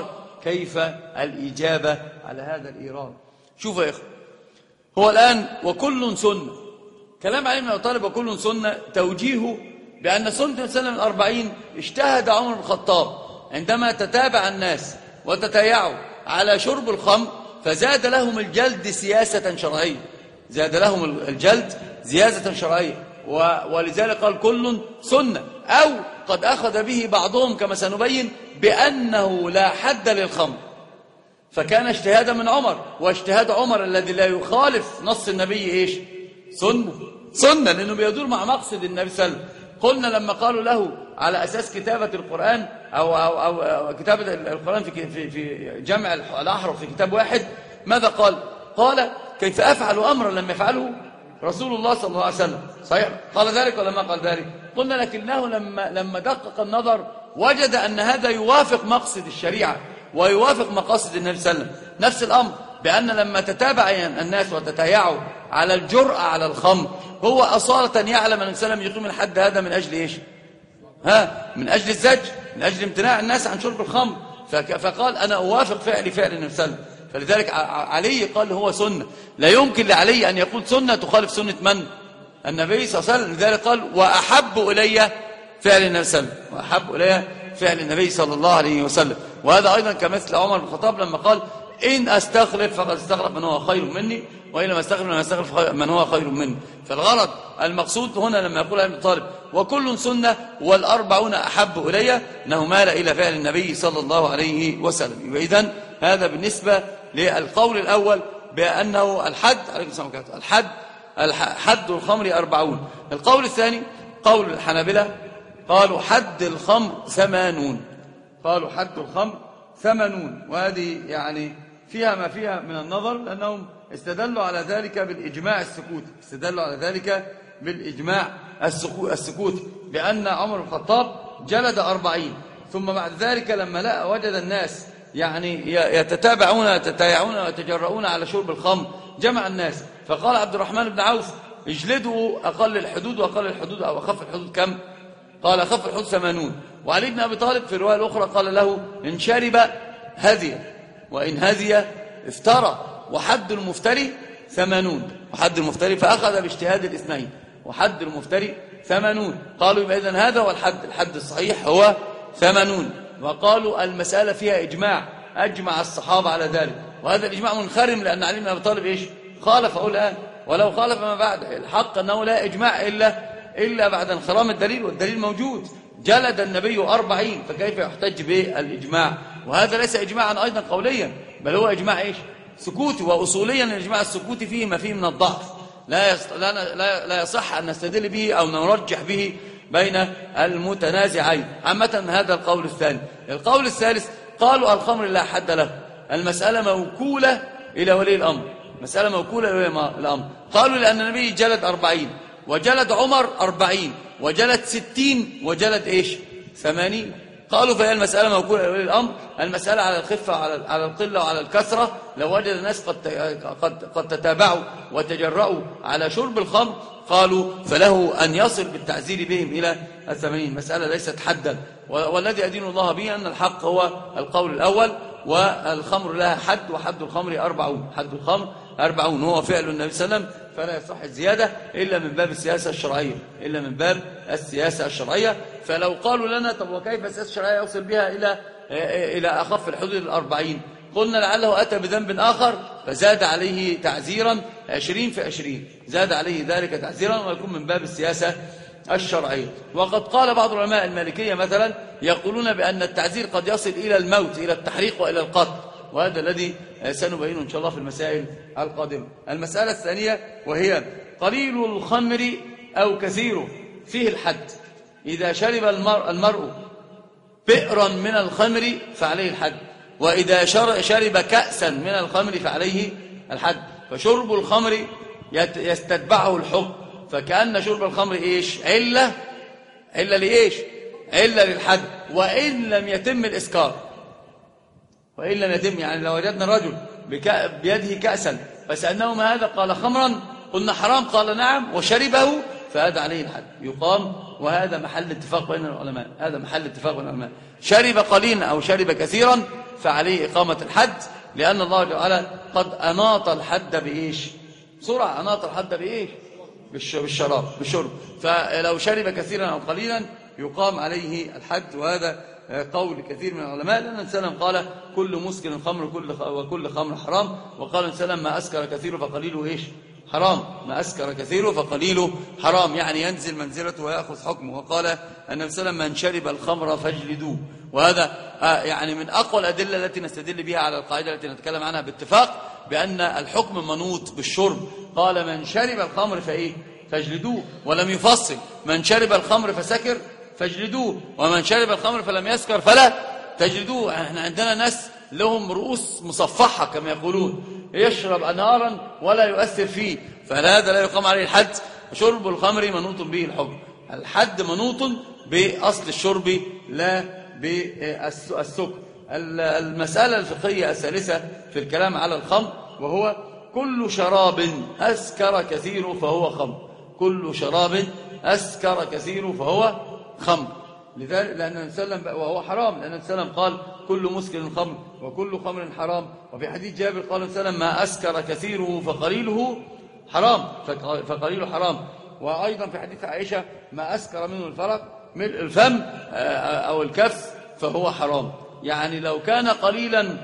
كيف الإجابة على هذا الإيراد. شوفوا يا إخوة، هو الآن وكل سنة، كلام علي بن أبي طالب وكل سنة توجيهه بأن سنة سنة من الأربعين اجتهد عمر بن الخطاب عندما تتابع الناس وتتيعوا على شرب الخمر فزاد لهم الجلد سياسة شرعية، زاد لهم الجلد زيادة شرعية، ولذلك قال كل سنة، أو قد أخذ به بعضهم كما سنبين بأنه لا حد للخمر، فكان اجتهادا من عمر، واجتهاد عمر الذي لا يخالف نص النبي إيش؟ سنة سنة لأنه بيدور مع مقصد النبي صلى الله عليه وسلم. قلنا لما قالوا له على أساس كتابة القرآن أو, أو, أو كتابة القرآن في, في, في جمع الأحرف في كتاب واحد، ماذا قال؟ قال كيف أفعل أمرا لم يفعله رسول الله صلى الله عليه وسلم؟ صحيح؟ قال ذلك ولا ما قال ذلك؟ قلنا لكنه لما, لما دقق النظر وجد أن هذا يوافق مقصد الشريعة ويوافق مقاصد النبي صلى الله عليه وسلم. نفس الأمر بأن لما تتابع الناس وتتيعوا على الجرأة على الخمر، هو أصالة يعلم أن السلام يقيم الحد هذا من أجل إيش؟ ها؟ من أجل الزج، من أجل امتناع الناس عن شرب الخمر، فقال أنا أوافق فعلي فعل النبي صلى الله عليه وسلم. فلذلك علي قال هو سنة، لا يمكن لعلي أن يقول سنة تخالف سنة من؟ النبي صلى الله عليه وسلم. لذلك قال وأحب إلي فعل النبي صلى الله عليه وسلم، وأحب إلي فعل النبي صلى الله عليه وسلم. وهذا أيضا كمثل عمر بن الخطاب لما قال إن أستخلف فقد استخلف من هو خير مني، وإن لم أستخلف لم أستخلف من هو خير مني. فالغرض المقصود هنا لما يقول ابن طالب وكل سنة والأربعون أحب إلي أنه مال إلى فعل النبي صلى الله عليه وسلم. إذن هذا بالنسبة للقول الأول بأنه الحد عليكم السلام عليكم الحد حد الخمر أربعون. القول الثاني قول الحنابلة قالوا حد الخمر ثمانون، قالوا حد الخمر ثمانون، وهذه يعني فيها ما فيها من النظر، لأنهم استدلوا على ذلك بالإجماع السكوتي، استدلوا على ذلك بالإجماع السكوتي بأن عمر بن الخطاب جلد أربعين، ثم بعد ذلك لما لقى وجد الناس يعني يتتابعون يتتايعون ويتجرؤون على شرب الخمر جمع الناس، فقال عبد الرحمن بن عوف اجلدوا أقل الحدود، وأقل الحدود أو أخف الحدود كم؟ قال أخف الحدود ثمانون. وعلي بن أبي طالب في الرواية الأخرى قال له إن شرب هذي وإن هذي افترى، وحد المفتري ثمانون، وحد المفتري فأخذ باجتهاد الاثنين، وحد المفتري ثمانون. قالوا يبقى إذن هذا هو الحد، الحد الصحيح هو ثمانون. وقالوا المسألة فيها إجماع، أجمع الصحابة على ذلك، وهذا الإجماع منخرم لأن علي بن أبي طالب إيش؟ خالف أقول الآن، ولو خالف ما بعد الحق أنه لا إجماع إلا إلا بعد انخرام الدليل، والدليل موجود، جلد النبي أربعين، فكيف يحتج بالإجماع؟ وهذا ليس إجماعا أيضا قوليا، بل هو إجماع إيش؟ سكوتي. وأصوليا الإجماع السكوتي فيه ما فيه من الضعف، لا يص... لا لا, لا يصح أن نستدل به أو نرجح به بين المتنازعين. عامة هذا القول الثاني. القول الثالث قالوا الخمر لا حد له، المسألة موكولة إلى ولي الأمر، مسألة موكولة إلى ولي الأمر. قالوا لأن النبي جلد أربعين، وجلد عمر أربعين، وجلد ستين، وجلد إيش؟ ثمانين. قالوا فهي المسألة موكولة إلى ولي الأمر، المسألة على الخفة وعلى على القلة وعلى الكثرة. لو وجد الناس قد قد قد تتابعوا وتجرؤوا على شرب الخمر قالوا فله أن يصل بالتعزير بهم إلى الثمانين. مسألة ليست حدا، والذي أدين الله به أن الحق هو القول الأول، والخمر لها حد، وحد الخمر أربعون، حد الخمر أربعون هو فعل النبي صلى الله عليه وسلم، فلا يصح الزيادة إلا من باب السياسة الشرعية، إلا من باب السياسة الشرعية. فلو قالوا لنا طب وكيف السياسة الشرعية يوصل بها إلى إلى أخف الحدود الأربعين؟ قلنا لعله أتى بذنب آخر فزاد عليه تعزيرا عشرين في عشرين، زاد عليه ذلك تعزيرا، ويكون من باب السياسة الشرعية. وقد قال بعض علماء المالكية مثلا يقولون بأن التعزير قد يصل إلى الموت، إلى التحريق وإلى القتل، وهذا الذي سنبينه إن شاء الله في المسائل القادمة. المسألة الثانية وهي قليل الخمر أو كثيره، فيه الحد. إذا شرب المرء, المرء بئرا من الخمر فعليه الحد، وإذا شرب كأسا من الخمر فعليه الحد. فشرب الخمر يستتبعه الحكم، فكأن شرب الخمر إيش؟ علة علة لإيش؟ علة للحد، وإن لم يتم الإسكار، وإن لم يتم، يعني لو وجدنا الرجل بيده كأسا فسألناه ما هذا قال خمرا، قلنا حرام قال نعم، وشربه، فهذا عليه الحد يقام. وهذا محل اتفاق بين العلماء، هذا محل اتفاق بين العلماء. شرب قليلا أو شرب كثيرا فعليه إقامة الحد، لأن الله تعالى قد أناط الحد بإيش؟ بسرعة. أناط الحد بإيش؟ بالشراب، بالشرب. فلو شرب كثيرا أو قليلا يقام عليه الحد. وهذا قول كثير من العلماء، لأن النبي صلى الله عليه وسلم قال كل مسكر خمر وكل خمر حرام، وقال النبي صلى الله عليه وسلم ما أسكر كثيره فقليله إيش؟ حرام. ما أسكر كثيره فقليله حرام، يعني ينزل منزلته ويأخذ حكمه. وقال النبي صلى الله عليه وسلم من شرب الخمر فاجلدوه. وهذا يعني من أقوى الأدلة التي نستدل بها على القاعدة التي نتكلم عنها باتفاق، بأن الحكم منوط بالشرب. قال من شرب الخمر فإيه؟ فاجلدوه، ولم يفصل من شرب الخمر فسكر فاجلدوه، ومن شرب الخمر فلم يسكر فلا تجلدوه. احنا عندنا ناس لهم رؤوس مصفحة كما يقولون، يشرب أنهارا ولا يؤثر فيه، فهذا لا يقام عليه الحد. شرب الخمر منوط به الحكم، الحد منوط بأصل الشرب لا بالسكر. المسألة الفقهية الثالثة في الكلام على الخمر، وهو كل شراب أسكر كثير فهو خمر. كل شراب أسكر كثير فهو خمر، لذلك لأن النبي صلى الله عليه وسلم وهو حرام، لأن النبي صلى الله عليه وسلم قال كل مسكر خمر وكل خمر حرام. وفي حديث جابر قال النبي صلى الله عليه وسلم ما أسكر كثيره فقليله حرام، فقليله حرام. وأيضا في حديث عائشة ما أسكر منه الفرق ملء الفم أو الكف فهو حرام. يعني لو كان قليلا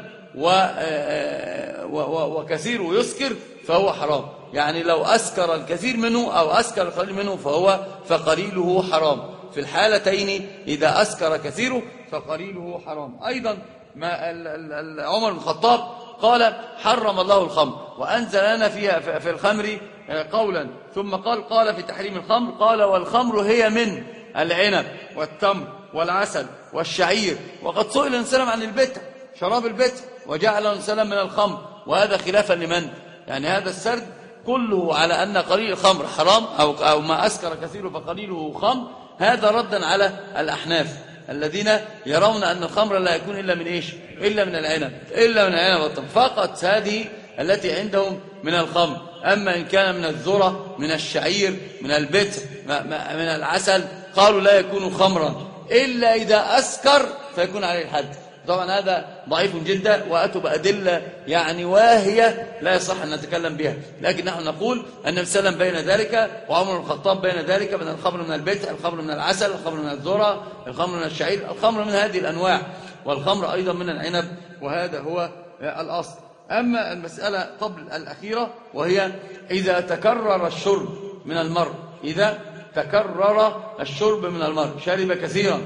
وكثير يسكر فهو حرام، يعني لو أسكر الكثير منه أو أسكر القليل منه فهو فقليله حرام. في الحالتين إذا أسكر كثيره فقليله حرام. أيضا ما عمر بن الخطاب قال حرم الله الخمر وأنزل لنا فيها في الخمر قولا، ثم قال قال في تحريم الخمر قال والخمر هي من العنب والتمر والعسل والشعير. وقد سئل النبي صلى الله عليه وسلم عن البتع، شراب البتع، وجعل النبي صلى الله عليه وسلم من الخمر، وهذا خلافا لمن؟ يعني هذا السرد كله على أن قليل الخمر حرام، أو أو ما أسكر كثيره فقليله خمر، هذا ردا على الأحناف الذين يرون أن الخمر لا يكون إلا من إيش؟ إلا من العنب، إلا من العنب والتمر فقط، هذه التي عندهم من الخمر. أما إن كان من الذرة، من الشعير، من البتر، من العسل، قالوا لا يكون خمرا إلا إذا أسكر فيكون عليه الحد. طبعا هذا ضعيف جدا، وأتوا بأدلة يعني واهية لا يصح أن نتكلم بها، لكن نحن نقول أن النبي صلى الله عليه وسلم بين ذلك، وعمر بن الخطاب بين ذلك، من الخمر من البتر، الخمر من العسل، الخمر من الذرة، الخمر من الشعير، الخمر من هذه الأنواع، والخمر أيضا من العنب، وهذا هو الأصل. أما المسألة قبل الأخيرة وهي إذا تكرر الشرب من المرء، إذا تكرر الشرب من المرء، شرب كثيرا،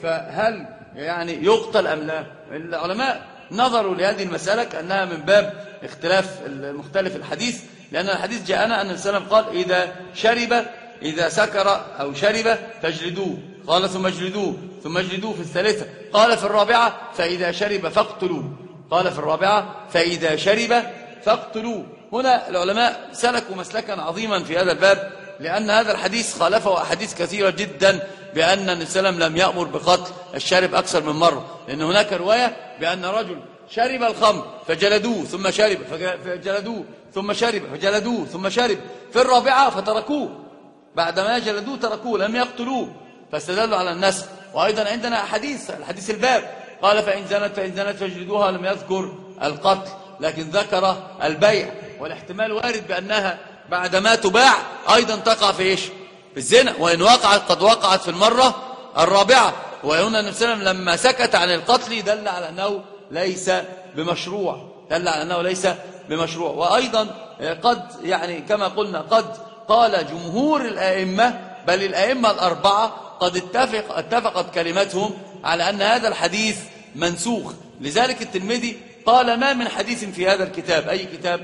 فهل يعني يقتل أم لا؟ العلماء نظروا لهذه المسألة كأنها من باب اختلاف المختلف الحديث، لأن الحديث جاءنا أن النبي صلى الله عليه وسلم قال إذا شرب، إذا سكر أو شرب فاجلدوه، قال ثم اجلدوه، ثم اجلدوه في الثالثة، قال في الرابعة فإذا شرب فاقتلوه، قال في الرابعة فإذا شرب فاقتلوه. هنا العلماء سلكوا مسلكا عظيما في هذا الباب، لأن هذا الحديث خالفه أحاديث كثيرة جدا بأن النبي صلى الله عليه وسلم لم يأمر بقتل الشارب أكثر من مرة، لأن هناك رواية بأن رجل شرب الخمر فجلدوه ثم شرب فجلدوه ثم شرب فجلدوه ثم شرب، في الرابعة فتركوه، بعدما جلدوه تركوه لم يقتلوه، فاستدلوا على النسخ. وأيضا عندنا حديث الحديث الباب قال فإن زنت فإن زنت فاجلدوها، لم يذكر القتل لكن ذكر البيع، والاحتمال وارد بأنها بعدما تباع أيضا تقع في إيش؟ في الزنا، وإن وقعت قد وقعت في المرة الرابعة. وهنا النبي صلى الله عليه وسلم لما سكت عن القتل دل على أنه ليس بمشروع، دل على أنه ليس بمشروع. وأيضا قد يعني كما قلنا قد قال جمهور الأئمة، بل الأئمة الأربعة قد اتفق اتفقت كلمتهم على أن هذا الحديث منسوخ. لذلك الترمذي قال ما من حديث في هذا الكتاب، أي كتاب؟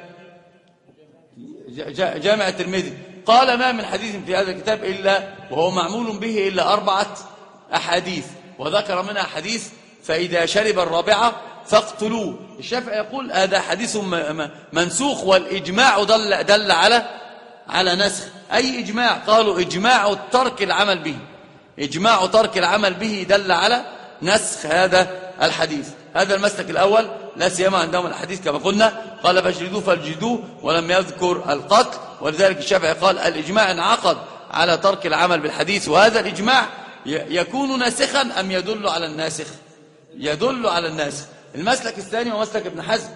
جامع الترمذي، قال ما من حديث في هذا الكتاب إلا وهو معمول به إلا أربعة أحاديث، وذكر منها حديث فإذا شرب الرابعة فاقتلوه. الشافعي يقول هذا حديث منسوخ، والإجماع دل, دل على على نسخ. أي إجماع؟ قالوا إجماع ترك العمل به، إجماع ترك العمل به دل على نسخ هذا الحديث. هذا المسلك الأول، لا سيما عندهم الحديث كما قلنا قال فاجلدوه فاجلدوه ولم يذكر القتل، ولذلك الشافعي قال الإجماع انعقد على ترك العمل بالحديث. وهذا الإجماع يكون ناسخا أم يدل على الناسخ؟ يدل على الناسخ. المسلك الثاني هو مسلك ابن حزم.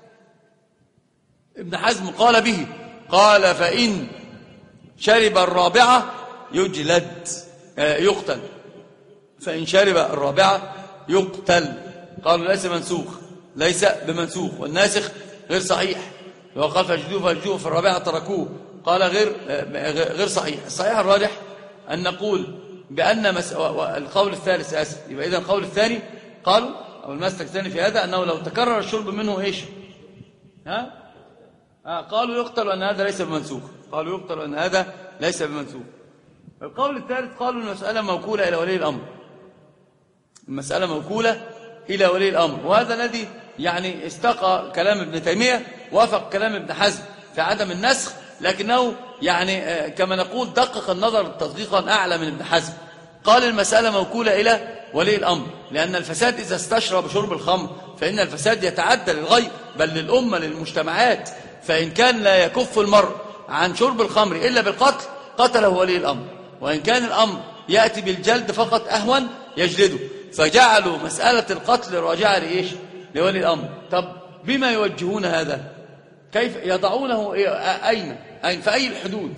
ابن حزم قال به، قال فإن شرب الرابعة يجلد يقتل، فإن شرب الرابعة يقتل. قالوا ليس منسوخ، ليس بمنسوخ، والناسخ غير صحيح. وقال فاجدوه فاجدوه في الرابعة تركوه، قال غير غير صحيح. الصحيح الراجح أن نقول بأن مس... القول الثالث آسف، يبقى إذا القول الثاني قالوا أو المسلك الثاني في هذا أنه لو تكرر الشرب منه إيش؟ ها؟ آه قالوا يقتل وأن هذا ليس بمنسوخ، قالوا يقتل وأن هذا ليس بمنسوخ. القول الثالث قالوا المسألة موكولة إلى ولي الأمر، المسألة موكولة إلى ولي الأمر، وهذا الذي يعني استقى كلام ابن تيمية، وافق كلام ابن حزم في عدم النسخ، لكنه يعني كما نقول دقق النظر تدقيقا أعلى من ابن حزم. قال المسألة موكولة إلى ولي الأمر، لأن الفساد إذا استشرى بشرب الخمر فإن الفساد يتعدى للغير بل للأمة للمجتمعات، فإن كان لا يكف المرء عن شرب الخمر إلا بالقتل قتله ولي الأمر، وإن كان الأمر يأتي بالجلد فقط أهون يجلده، فجعلوا مسألة القتل راجعة لإيش؟ لولي الأمر. طب بما يوجهون هذا؟ كيف يضعونه أين؟ أين؟ في أي الحدود؟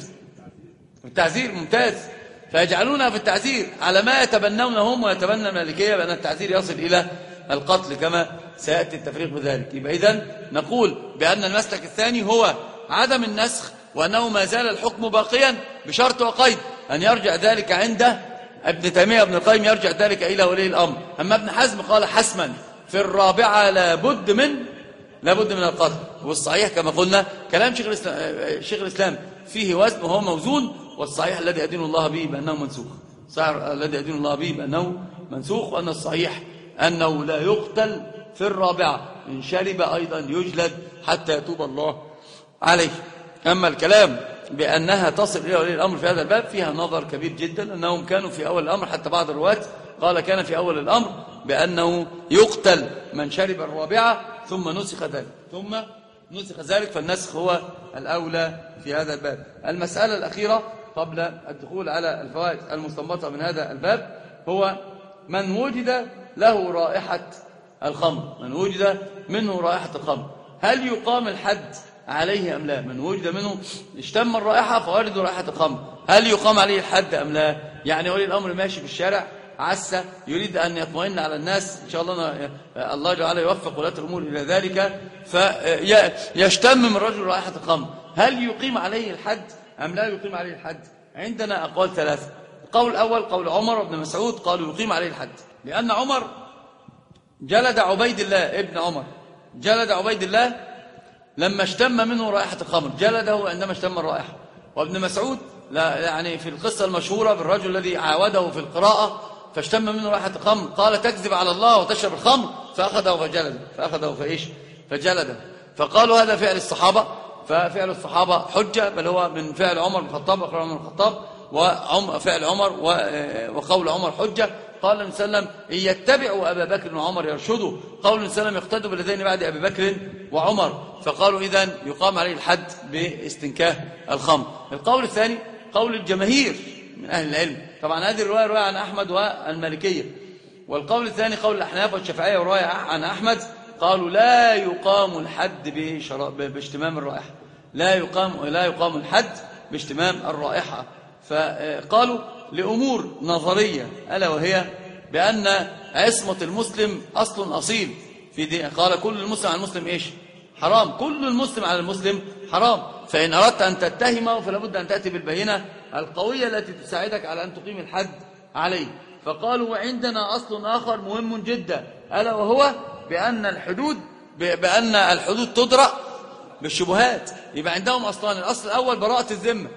التعزير ممتاز، فيجعلونها في التعزير على ما يتبنونه هم ويتبنى المالكية بأن التعزير يصل إلى القتل كما سيأتي التفريق بذلك. يبقى إذن نقول بأن المسلك الثاني هو عدم النسخ، وأنه ما زال الحكم باقيا بشرط وقيد أن يرجع ذلك عند ابن تيمية ابن القيم، يرجع ذلك إلى ولي الأمر. أما ابن حزم قال حسما في الرابعة لابد من لابد من القتل، والصحيح كما قلنا كلام شيخ الإسلام, شيخ الإسلام فيه وزن وهو موزون، والصحيح الذي يدين الله به بأنه منسوخ، صحيح الذي يدين الله به بأنه منسوخ، وأن الصحيح أنه لا يقتل في الرابعة، إن شرب أيضا يجلد حتى يتوب الله عليه. أما الكلام بأنها تصل إلى ولي الأمر في هذا الباب فيها نظر كبير جدا، أنهم كانوا في أول الأمر، حتى بعض الرواة قال كان في أول الأمر بأنه يقتل من شرب الرابعة ثم نسخ ذلك ثم نسخ ذلك فالنسخ هو الأولى في هذا الباب. المسألة الأخيرة قبل الدخول على الفوائد المستنبطة من هذا الباب هو من وجد له رائحة الخمر، من وجد منه رائحة الخمر هل يقام الحد عليه أم لا؟ من وجد منه اشتم الرائحة فوجد رائحة الخمر هل يقام عليه الحد أم لا؟ يعني ولي الأمر ماشي في الشارع عسى يريد أن يطمئن على الناس، إن شاء الله الله جعله يوفق ولاة الأمور إلى ذلك، فيشتم من رجل رائحة الخمر هل يقيم عليه الحد أم لا يقيم عليه الحد؟ عندنا أقوال ثلاثة. القول الأول قول عمر وابن مسعود قالوا يقيم عليه الحد، لأن عمر جلد عبيد الله ابن عمر جلد عبيد الله لما اشتم منه رائحة الخمر، جلده عندما اشتم الرائحة. وابن مسعود لا يعني في القصة المشهورة بالرجل الذي عاوده في القراءة فاشتم منه رائحة الخمر قال تكذب على الله وتشرب الخمر فأخذه فجلده فأخذه فإيش فجلده. فقالوا هذا فعل الصحابة، ففعل الصحابة حجة، بل هو من فعل عمر بن الخطاب وقول عمر بن الخطاب وفعل عمر وقول عمر حجة. قال النبي صلى الله عليه وسلم إن يتبعوا أبا بكر وعمر يرشدوا، قول النبي صلى الله عليه وسلم يقتدوا بالذين بعد أبي بكر وعمر، فقالوا إذن يقام عليه الحد باستنكاه الخمر. القول الثاني قول الجماهير من أهل العلم، طبعا هذه الرواية رواية عن أحمد والمالكية، والقول الثاني قول الأحناف والشافعية ورواية عن أحمد قالوا لا يقام الحد باشتمام الرائحة، لا يقام لا يقام الحد باشتمام الرائحة. فقالوا لأمور نظرية ألا وهي بأن عصمة المسلم أصل أصيل في دين، قال كل المسلم على المسلم إيش حرام، كل المسلم على المسلم حرام، فإن أردت أن تتهمه فلا بد أن تأتي بالبينة القوية التي تساعدك على أن تقيم الحد عليه. فقالوا وعندنا أصل آخر مهم جدا ألا وهو بأن الحدود بأن الحدود تدرأ بالشبهات. يبقى عندهم أصلان، الأصل الأول براءة الذمة،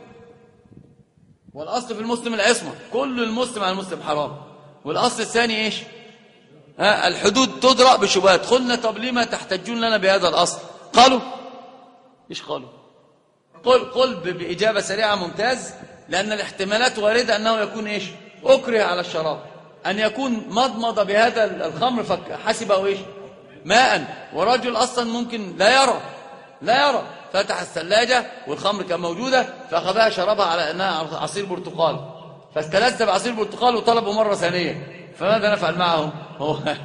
والأصل في المسلم العصمة، كل المسلم على المسلم حرام. والأصل الثاني إيش؟ ها الحدود تدرأ بالشبهات. قلنا طب لما تحتجون لنا بهذا الأصل؟ قالوا إيش قالوا؟ قل قل بإجابة سريعة ممتاز، لأن الاحتمالات واردة أنه يكون إيش؟ أكره على الشراب، أن يكون مضمض بهذا الخمر فحسبه إيش؟ ماء، ورجل أصلا ممكن لا يرى لا يرى فتح الثلاجة والخمر كان موجودة فأخذها شربها على أنها عصير برتقال، فاستلذ بعصير برتقال وطلبه مرة ثانية، فماذا نفعل معه؟ هو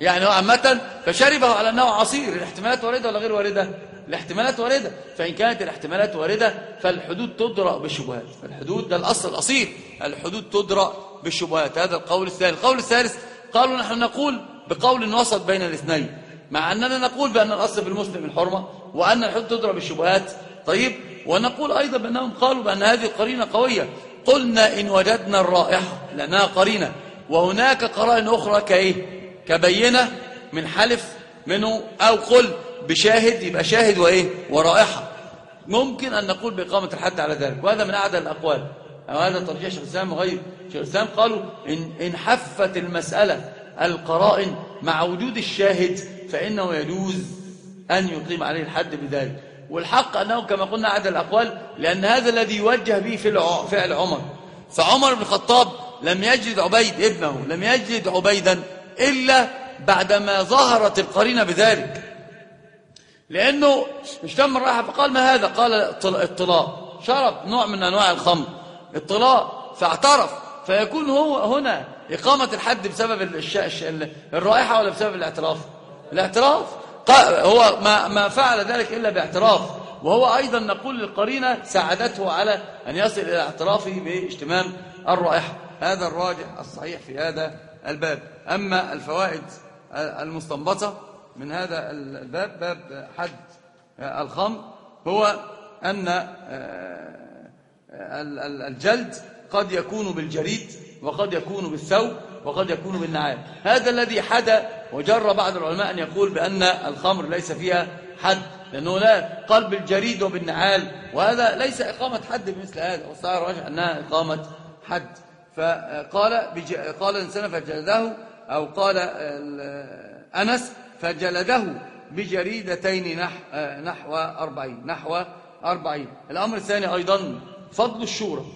يعني هو عامة فشربه على أنه عصير. الاحتمالات واردة ولا غير واردة؟ الاحتمالات واردة. فإن كانت الاحتمالات واردة فالحدود تدرأ بالشبهات. الحدود ده الأصل الأصيل، الحدود تدرأ بالشبهات. هذا القول الثاني. القول الثالث قالوا نحن نقول بقول وسط بين الاثنين، مع أننا نقول بأن الأصل في المسلم الحرمة وأن الحدود تدرأ بالشبهات. طيب، ونقول أيضا بأنهم قالوا بأن هذه القرينة قوية. قلنا إن وجدنا الرائحة لأنها قرينة، وهناك قرائن أخرى كإيه؟ كبينة من حلف منه، أو قل بشاهد، يبقى شاهد وإيه؟ ورائحة. ممكن أن نقول بإقامة الحد على ذلك، وهذا من أعدى الأقوال، أو هذا ترجيح شيخ الإسلام وغيره. شيخ الإسلام قالوا إن, إن حفت المسألة القرائن مع وجود الشاهد فإنه يجوز أن يقيم عليه الحد بذلك. والحق أنه كما قلنا أعدى الأقوال، لأن هذا الذي يوجه به فعل عمر. فعمر بن الخطاب لم يجلد عبيد ابنه، لم يجلد عبيدا إلا بعدما ظهرت القرينة بذلك، لأنه اشتم الرائحة فقال ما هذا؟ قال اطلاء، شرب نوع من أنواع الخمر، اطلاء، فاعترف. فيكون هو هنا إقامة الحد بسبب الش... الش... الرائحة ولا بسبب الاعتراف؟ الاعتراف. هو ما, ما فعل ذلك إلا باعتراف، وهو أيضا نقول القرينة ساعدته على أن يصل إلى اعترافه باشتمام الرائحة. هذا الراجح الصحيح في هذا الباب. أما الفوائد المستنبطة من هذا الباب، باب حد الخمر، هو أن الجلد قد يكون بالجريد، وقد يكون بالثوب، وقد يكون بالنعال. هذا الذي حدا وجر بعض العلماء أن يقول بأن الخمر ليس فيها حد، لأنه لا قال بالجريد وبالنعال، وهذا ليس إقامة حد بمثل هذا، والصحيح الراجح أنها إقامة حد. فقال بج... قال الإنسان فجلده، أو قال أنس فجلده بجريدتين نح... نحو أربعين نحو أربعين. الأمر الثاني أيضا فضل الشورى.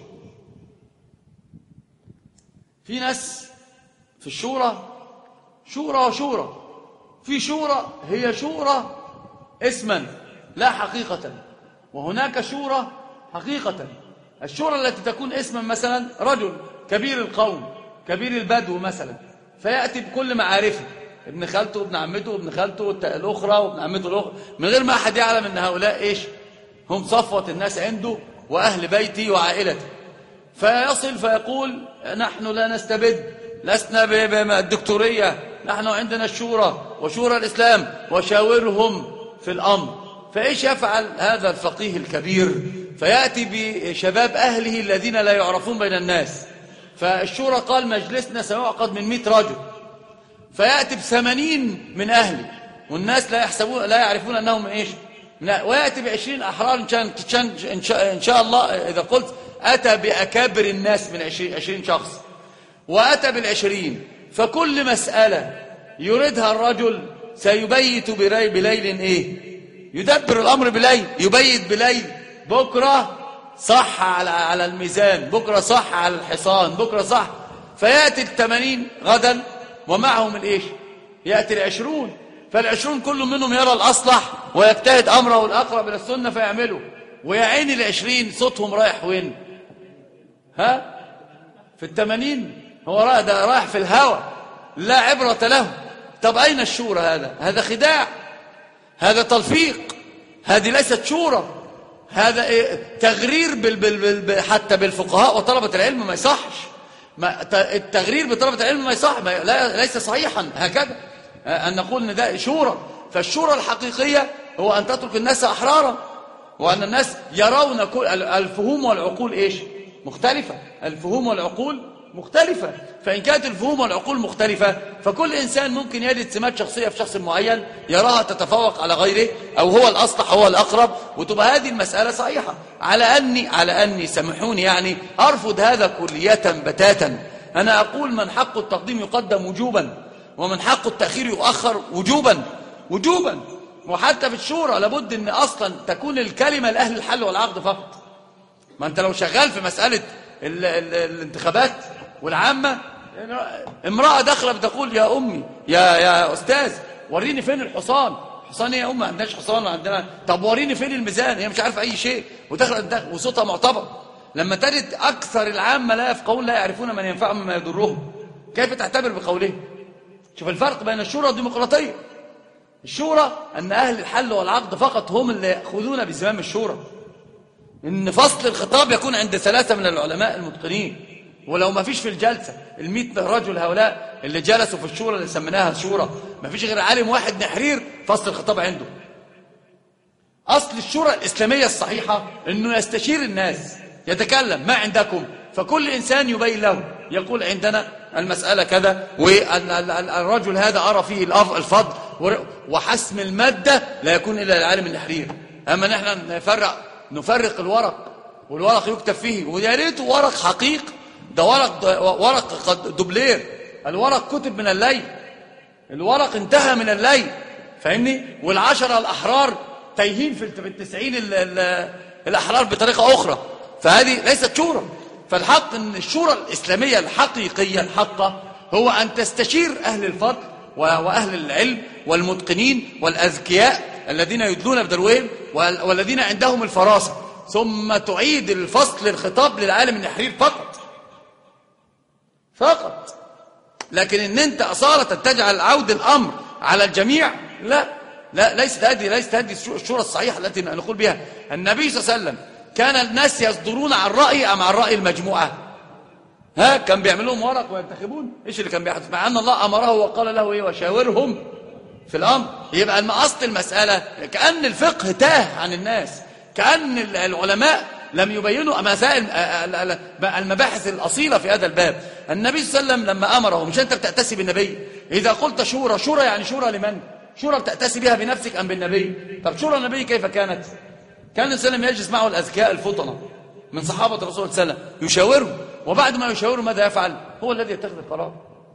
في ناس في الشورى شورى وشورى. في شورى هي شورى اسما لا حقيقة، وهناك شورى حقيقة. الشورى التي تكون اسما مثلا رجل كبير القوم، كبير البدو مثلا، فيأتي بكل معارفه، ابن خالته وابن عمته وابن خالته الأخرى وابن عمته الأخرى، من غير ما أحد يعلم أن هؤلاء إيش؟ هم صفوة الناس عنده وأهل بيتي وعائلته. فيصل فيقول نحن لا نستبد، لسنا بالدكتورية، نحن عندنا الشورى وشورى الإسلام، وشاورهم في الأمر. فإيش يفعل هذا الفقيه الكبير؟ فيأتي بشباب أهله الذين لا يعرفون بين الناس. فالشورى قال مجلسنا سيعقد من مئة رجل، فيأتي بثمانين من أهله، والناس لا يحسبون لا يعرفون أنهم إيش، ويأتي بعشرين أحرار إن شاء, إن شاء, إن شاء الله. إذا قلت أتى بأكابر الناس من عشرين, عشرين شخص، وأتى بالعشرين، فكل مسألة يريدها الرجل سيبيت بليل إيه؟ يدبر الأمر بليل، يبيت بليل. بكرة صح على على الميزان، بكرة صح على الحصان، بكرة صح. فيأتي الثمانين غدا ومعهم الإيش؟ يأتي العشرون، فالعشرون كل منهم يرى الأصلح ويجتهد أمره الأقرب إلى السنة فيعمله. ويا عيني العشرين صوتهم رايح وين؟ ها؟ في الثمانين. هو رايح في الهوى، لا عبرة له. طب أين الشورى؟ هذا هذا خداع، هذا تلفيق، هذه ليست شورى، هذا إيه؟ تغرير بال بال بال حتى بالفقهاء وطلبة العلم ما يصحش. ما التغرير بطلبة العلم ما يصح، ما لا ليس صحيحا هكذا أن نقول إن ده شورى. فالشورى الحقيقية هو أن تترك الناس أحرارا، وأن الناس يرون كل الفهوم والعقول إيش؟ مختلفة. الفهوم والعقول مختلفة. فإن كانت الفهوم والعقول مختلفة فكل إنسان ممكن يجد سمات شخصية في شخص معين يراها تتفوق على غيره، أو هو الأصلح هو الأقرب، وتبقى هذه المسألة صحيحة. على أني على أني سامحوني يعني أرفض هذا كلية بتاتا. أنا أقول من حق التقديم يقدم وجوبا، ومن حق التأخير يؤخر وجوبا وجوبا. وحتى في الشورى لابد أن أصلا تكون الكلمة لأهل الحل والعقد فقط. ما أنت لو شغال في مسألة ال ال الانتخابات والعامة، امرأة داخلة بتقول يا أمي يا يا أستاذ وريني فين الحصان. حصان ايه يا أمي؟ ما عندناش حصان عندنا. طب وريني فين الميزان؟ هي مش عارفة أي شيء، وداخلة وصوتها معتبر. لما تجد أكثر العامة لا يفقهون، لا يعرفون من ينفعهم مما يضرهم، كيف تعتبر بقولهم؟ شوف الفرق بين الشورى والديمقراطية. الشورى أن أهل الحل والعقد فقط هم اللي يأخذون بزمام الشورى، إن فصل الخطاب يكون عند ثلاثة من العلماء المتقنين، ولو ما فيش في الجلسة المئة رجل هؤلاء اللي جلسوا في الشورى اللي سميناها الشورى ما فيش غير عالم واحد نحرير فصل الخطاب عنده. أصل الشورى الإسلامية الصحيحة أنه يستشير الناس، يتكلم ما عندكم، فكل إنسان يبين له، يقول عندنا المسألة كذا، والرجل هذا أرى فيه الفضل، وحسم المادة لا يكون إلا العالم النحرير. أما نحن نفرق نفرق الورق، والورق يكتب فيه، ويا ريته ورق حقيق، ده ورق ورق دوبلير، الورق كتب من الليل، الورق انتهى من الليل، فاهمني؟ والعشرة الأحرار تايهين في التسعين الأحرار بطريقة أخرى، فهذه ليست شورى. فالحق أن الشورى الإسلامية الحقيقية الحقة هو أن تستشير أهل الفضل وأهل العلم والمتقنين والأذكياء الذين يدلون بدلوهم والذين عندهم الفراسة، ثم تعيد الفصل الخطاب للعالم النحرير فقط فقط. لكن ان انت أصالة تجعل عود الأمر على الجميع، لا لا ليست هذه ليست هذه الشورى الصحيحة التي نقول بها. النبي صلى الله عليه وسلم كان الناس يصدرون عن رأي أم عن رأي المجموعة؟ ها كان بيعملون ورق وينتخبون، ايش اللي كان بيحدث؟ مع أن الله أمره وقال له ايه؟ وشاورهم في الأمر. يبقى أصل المسألة كأن الفقه تاه عن الناس، كأن العلماء لم يبينوا مسائل المباحث الأصيلة في هذا الباب. النبي صلى الله عليه وسلم لما أمره، مش أنت بتأتسي بالنبي؟ إذا قلت شورى، شورى يعني شورى لمن؟ شورى بتأتسي بها بنفسك أم بالنبي؟ طب شورى النبي كيف كانت؟ كان النبي صلى الله عليه وسلم يجلس معه الأذكياء الفطنة من صحابة الرسول صلى الله عليه وسلم يشاورهم، وبعد ما يشاورهم ماذا يفعل؟ هو الذي يتخذ القرار،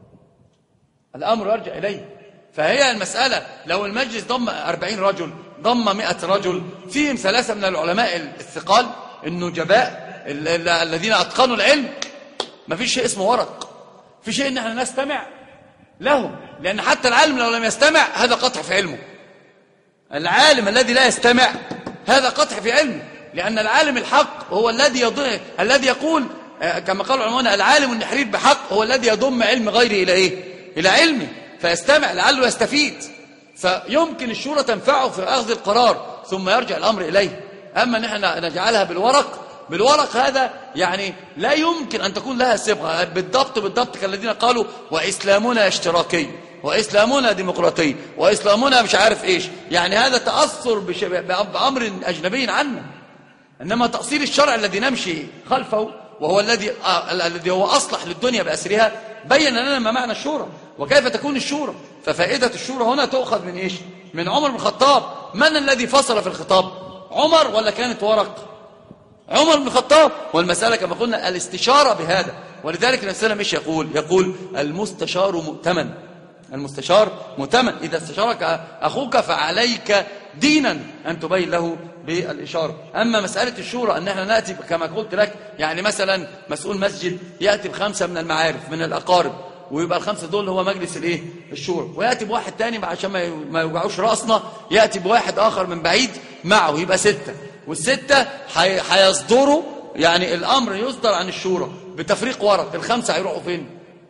الأمر يرجع إليه. فهي المسألة لو المجلس ضم أربعين رجل، ضم مئة رجل، فيهم ثلاثة من العلماء الثقال النجباء الذين أتقنوا العلم، ما فيش شيء اسمه ورق، في شيء ان احنا نستمع لهم، لأن حتى العالم لو لم يستمع هذا قطع في علمه. العالم الذي لا يستمع هذا قطع في علمه، لأن العالم الحق هو الذي يضم، الذي يقول كما قال العلماء العالم النحرير بحق هو الذي يضم علم غيره إلى إيه؟ إلى علمه، فيستمع لعله يستفيد، فيمكن الشورى تنفعه في أخذ القرار ثم يرجع الأمر إليه. أما نحن نجعلها بالورق، بالورق هذا يعني لا يمكن أن تكون لها صبغة بالضبط بالضبط كالذين قالوا وإسلامنا اشتراكي وإسلامنا ديمقراطي وإسلامنا مش عارف إيش، يعني هذا تأثر بأمر أجنبي عنا. إنما تأصيل الشرع الذي نمشي خلفه وهو الذي الذي هو أصلح للدنيا بأسرها بين لنا ما معنى الشورى وكيف تكون الشورى. ففائدة الشورى هنا تؤخذ من إيش؟ من عمر بن الخطاب. من الذي فصل في الخطاب؟ عمر ولا كانت ورق؟ عمر بن الخطاب. والمسألة كما قلنا الاستشارة بهذا، ولذلك النبي صلى الله عليه وسلم ايش يقول؟ يقول المستشار مؤتمن، المستشار مؤتمن، إذا استشارك أخوك فعليك دينا أن تبين له بالإشارة. أما مسألة الشورى أن احنا نأتي كما قلت لك، يعني مثلا مسؤول مسجد يأتي بخمسة من المعارف من الأقارب، ويبقى الخمسة دول هو مجلس الايه؟ الشورى، ويأتي بواحد تاني عشان ما يوجعوش رأسنا يأتي بواحد آخر من بعيد معه، يبقى ستة، والستة هيصدروا يعني الأمر يصدر عن الشورى بتفريق ورق. الخمسة هيروحوا فين؟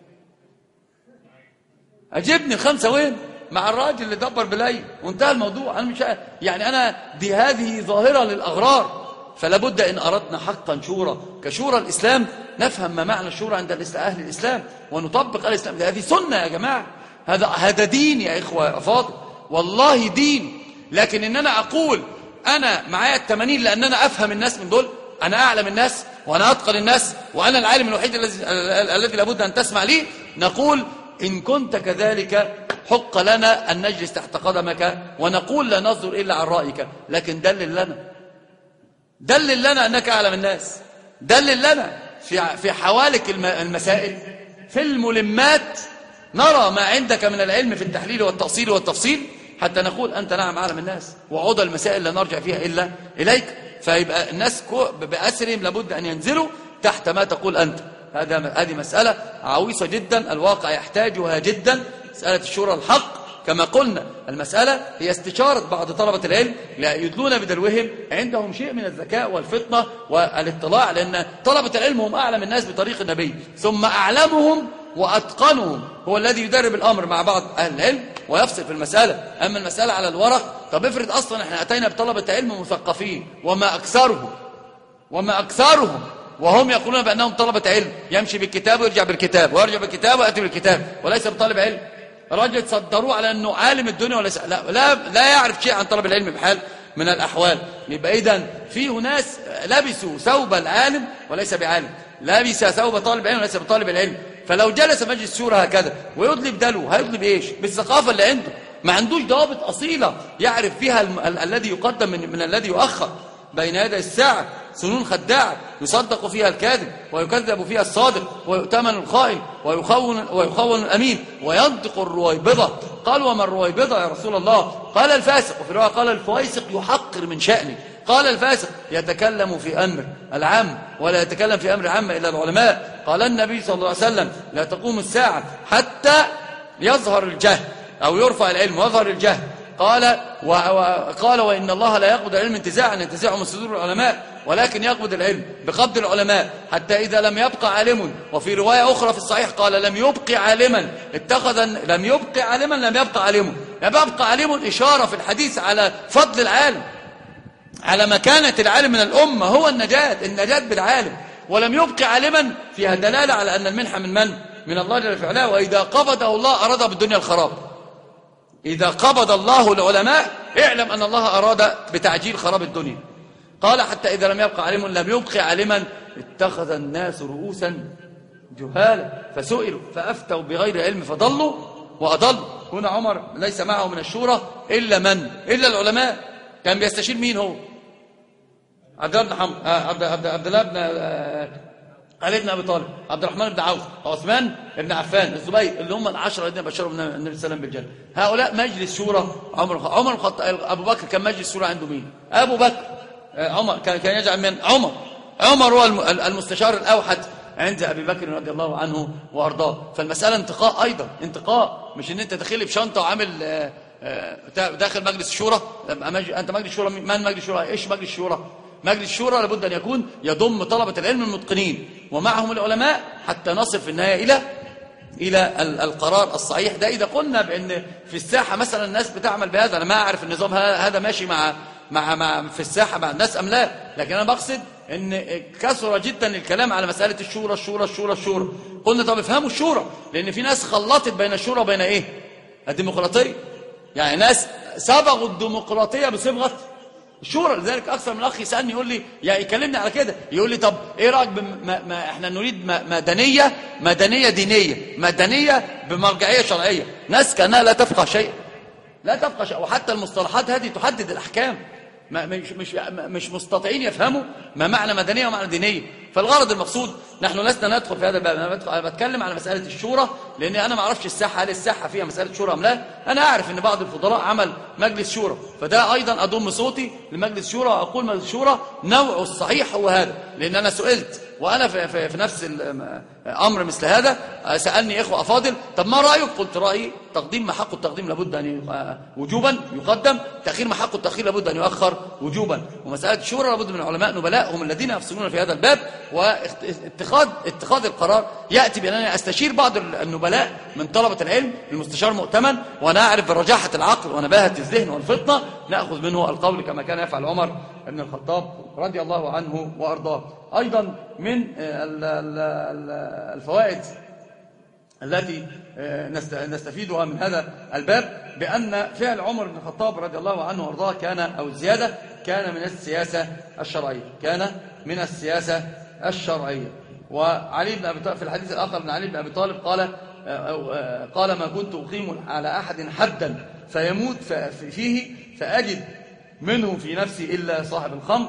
أجبني الخمسة وين؟ مع الراجل اللي دبر بلاي وانتهى الموضوع. أنا مش يعني أنا دي هذه ظاهرة للأغرار، فلا بد إن أردنا حقا شورى كشورى الإسلام نفهم ما معنى الشورى عند أهل الإسلام ونطبق الإسلام. هذه سنة يا جماعة، هذا هذا دين يا إخوة أفاضل، والله دين. لكن إن أنا أقول أنا معايا التمانين لأن أنا أفهم الناس من دول، أنا أعلم الناس وأنا أتقن الناس وأنا العالم الوحيد الذي الذي لابد أن تسمع لي، نقول إن كنت كذلك حق لنا أن نجلس تحت قدمك ونقول لا ننظر إلا عن رأيك، لكن دلل لنا دلل لنا أنك أعلم الناس، دلل لنا في في حوالك المسائل في الملمات نرى ما عندك من العلم في التحليل والتأصيل والتفصيل حتى نقول أنت نعم عالم الناس، وعود المسائل لا نرجع فيها إلا إليك. فيبقى الناس بأسرهم لابد أن ينزلوا تحت ما تقول أنت. هذا هذه مسألة عويصة جدا، الواقع يحتاجها جدا، مسألة الشورى الحق. كما قلنا المسألة هي استشارة بعض طلبة العلم لا يدلون بدلوهم، عندهم شيء من الذكاء والفطنة والاطلاع، لأن طلبة العلم هم أعلم الناس بطريق النبي، ثم أعلمهم وأتقنهم هو الذي يدرب الأمر مع بعض أهل العلم ويفصل في المسألة. أما المسألة على الورق، طب افرض أصلا احنا أتينا بطلبة علم مثقفين وما أكثرهم وما أكثرهم وهم يقولون بأنهم طلبة علم، يمشي بالكتاب ويرجع بالكتاب ويرجع بالكتاب ويأتي بالكتاب وليس بطالب علم. رجل صدروه على أنه عالم الدنيا وليس لا, لا, لا يعرف شيء عن طلب العلم بحال من الأحوال. يبقى إذن فيه ناس لبسوا ثوب العالم وليس بعالم، لبس ثوب طالب علم وليس بطالب العلم. فلو جلس مجلس شورى هكذا ويطلب دلو، هيطلب إيش؟ بالثقافة اللي عنده، ما عندوش ضوابط أصيلة يعرف فيها ال ال الذي يقدم من, من الذي يؤخر. بين يدي الساعة سنون خداعة يصدق فيها الكاذب ويكذب فيها الصادق ويؤتمن الخائن ويخون, ويخون الأمين وينطق الرويبضة. قال وما الرويبضة يا رسول الله؟ قال الفاسق، وفي رواية قال الفويسق يحقر من شأنه. قال الفاسق يتكلم في أمر العام ولا يتكلم في أمر عام إلا العلماء. قال النبي صلى الله عليه وسلم لا تقوم الساعة حتى يظهر الجهل أو يرفع العلم ويظهر الجهل. قال وقال وإن الله لا يقبض العلم انتزاعا ينتزعه من صدور العلماء، ولكن يقبض العلم بقبض العلماء حتى إذا لم يبقى عالم. وفي رواية أخرى في الصحيح قال لم يبقى عالما اتخذ لم يبقى عالما لم يبقى عالم. يبقى عالم إشارة في الحديث على فضل العالم، على مكانة العالم من الأمة، هو النجاة النجاة بالعالم. ولم يبقى عالما فيها دلالة على أن المنحة من من؟ من الله جل في علاه. وإذا قبضه الله أراد بالدنيا الخراب. إذا قبض الله العلماء اعلم أن الله أراد بتعجيل خراب الدنيا. قال حتى إذا لم يبقى عالم لم يبقى عالما اتخذ الناس رؤوسا جهالا فسئلوا فأفتوا بغير علم فضلوا وأضلوا. هنا عمر ليس معه من الشورى إلا من؟ إلا العلماء. كان بيستشير مين هو؟ عبد الله بن حم... عبد عبد الله بن علي بن ابي طالب، عبد الرحمن بن عوف، عثمان بن عفان، الزبير، اللي هم العشره الذين بشروا النبي صلى الله عليه وسلم بالجنه. هؤلاء مجلس شورى عمر عمر الخطاب. ابو بكر كان مجلس شورى عنده مين؟ ابو بكر. عمر كان كان يجعل من عمر عمر هو المستشار الاوحد عند ابي بكر رضي الله عنه وارضاه. فالمساله انتقاء ايضا، انتقاء، مش ان انت داخل بشنطه وعامل داخل مجلس الشورى. انت مجلس شورى، من مجلس شورى؟ ايش مجلس الشورى؟ مجلس الشورى لابد أن يكون يضم طلبة العلم المتقنين ومعهم العلماء حتى نصل في النهاية إلى إلى القرار الصحيح. ده إذا قلنا بأن في الساحة مثلا الناس بتعمل بهذا. أنا ما أعرف النظام هذا ماشي مع مع مع في الساحة مع الناس أم لا، لكن أنا بقصد أن كثر جدا الكلام على مسألة الشورى الشورى الشورى الشورى. قلنا طب افهموا الشورى، لأن في ناس خلطت بين الشورى وبين إيه؟ الديمقراطية. يعني ناس صبغوا الديمقراطية بصبغة الشورى. لذلك اكثر من اخ يسالني يقول لي يعني يكلمني على كده، يقول لي طب ايه رايك بما ما احنا نريد مدنيه مدنيه دينيه، مدنيه بمرجعيه شرعيه. ناس كانها لا تفقه شيء، لا تفقه شيء، وحتى المصطلحات هذه تحدد الاحكام. ما مش مش مش مستطيعين يفهموا ما معنى مدنيه ومعنى دينيه. فالغرض المقصود نحن لسنا ندخل في هذا الباب. انا بتكلم على مساله الشورى لان انا ما اعرفش الساحه، هل الساحه فيها مساله شورى ام لا. انا اعرف ان بعض الفضلاء عمل مجلس شورى، فده ايضا اضم صوتي لمجلس شورى واقول مجلس شورى نوعه الصحيح هو هذا. لان انا سئلت وانا في, في, في نفس الامر مثل هذا، سالني اخوه افاضل طب ما رايك؟ قلت رايي تقديم ما حق التقديم لابد ان وجوبا يقدم، تاخير ما حق التاخير لابد ان يؤخر وجوبا. ومساله الشورى لابد من علماء نبلاء هم الذين يفصلون في هذا الباب. واتخاذ اتخاذ القرار ياتي بانني استشير بعض النبلاء من طلبه العلم، المستشار مؤتمن وانا اعرف برجاحه العقل ونباهه الذهن والفطنه ناخذ منه القول كما كان يفعل عمر بن الخطاب رضي الله عنه وارضاه. ايضا من الفوائد التي نستفيدها من هذا الباب بأن فعل عمر بن الخطاب رضي الله عنه وارضاه كان أو الزيادة كان من السياسة الشرعية، كان من السياسة الشرعية. وعلي بن أبي طالب في الحديث الآخر من علي بن أبي طالب قال قال ما كنت أقيم على أحد حدا فيموت فيه فأجد منه في نفسي إلا صاحب الخمر،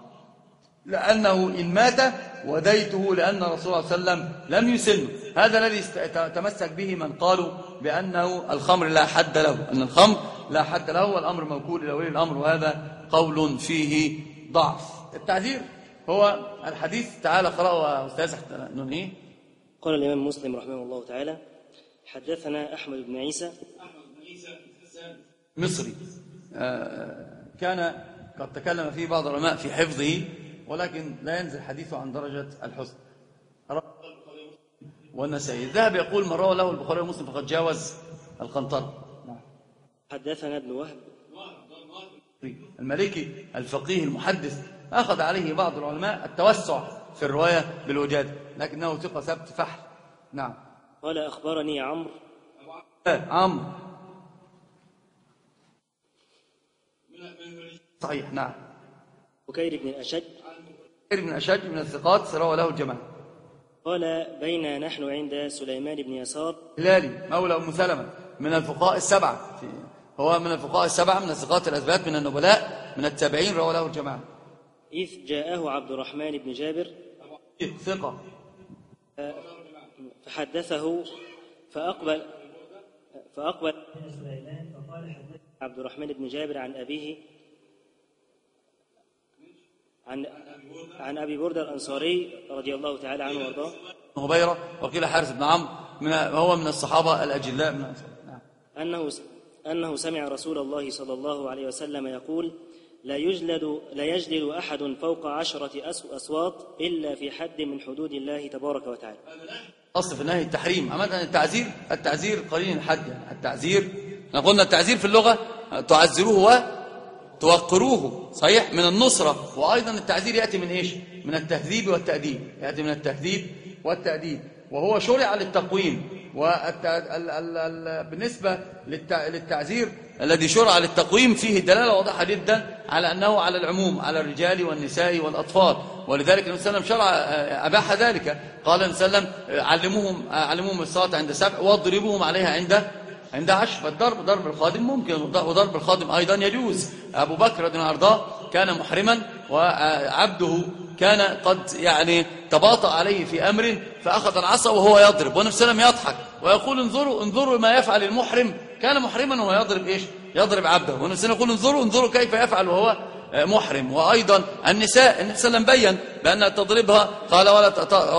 لأنه إن مات وديته لأن الرسول صلى الله عليه وسلم لم يسلم. هذا الذي تمسك به من قالوا بأنه الخمر لا حد له، أن الخمر لا حد له والأمر موكول إلى ولي الأمر، وهذا قول فيه ضعف. التعذير هو الحديث. تعالى قرأوا أستاذ ننهيه. قال الإمام مسلم رحمه الله تعالى حدثنا أحمد بن عيسى مصري كان قد تكلم فيه بعض العلماء في حفظه ولكن لا ينزل حديثه عن درجة الحسن. والنسائي. الذهبي يقول من روى له البخاري ومسلم فقد جاوز القنطرة. حدثنا ابن وهب المالكي الفقيه المحدث أخذ عليه بعض العلماء التوسع في الرواية بالوجادة، لكنه ثقة ثبت فحل. نعم. قال أخبرني عمرو عمرو صحيح. نعم. بكير بن الأشج بكير بن الأشج من الثقات روى له الجماعة. قال بين نحن عند سليمان بن يسار هلالي مولى أم سلمة من الفقهاء السبعة، هو من الفقهاء السبعة من الثقات الأثبات من النبلاء من التابعين روى له الجماعة. إذ جاءه عبد الرحمن بن جابر ثقة فحدثه فأقبل فأقبل سليمان فقال حدث عبد الرحمن بن جابر عن أبيه عن عن أبي بردة الأنصاري رضي الله تعالى عنه وارضاه هبيرة وقيل حارث بن عمرو من هو من الصحابة الأجلاء من نعم. أنه أنه سمع رسول الله صلى الله عليه وسلم يقول لا يجلد لا يجلد أحد فوق عشرة أصوات إلا في حد من حدود الله تبارك وتعالى. أصل في النهي التحريم، عامة التعزير التعزير قليل الحد، يعني التعزير احنا قلنا التعزير في اللغة تعزروه وتوقروه صحيح من النصرة، وأيضا التعزير يأتي من إيش؟ من التهذيب والتأديب، يأتي من التهذيب والتأديب، وهو شرع للتقويم. وبالنسبة للتعزير الذي شرع للتقويم فيه دلالة واضحة جدا على أنه على العموم، على الرجال والنساء والأطفال، ولذلك النبي صلى الله عليه وسلم شرع أباح ذلك. قال النبي صلى الله عليه وسلم علموهم علموهم الصلاة عند سبع واضربوهم عليها عند عند عشر. فالضرب ضرب الخادم ممكن، وضرب الخادم أيضا يجوز. أبو بكر رضي الله عنه كان محرما وعبده كان قد يعني تباطأ عليه في أمر فأخذ العصا وهو يضرب، والنبي صلى الله عليه وسلم يضحك ويقول انظروا انظروا ما يفعل المحرم، كان محرما وهو يضرب إيش؟ يضرب عبده، والنبي صلى الله عليه وسلم يقول انظروا انظروا كيف يفعل وهو محرم. وأيضا النساء النبي صلى الله عليه وسلم بين بأن تضربها قال ولا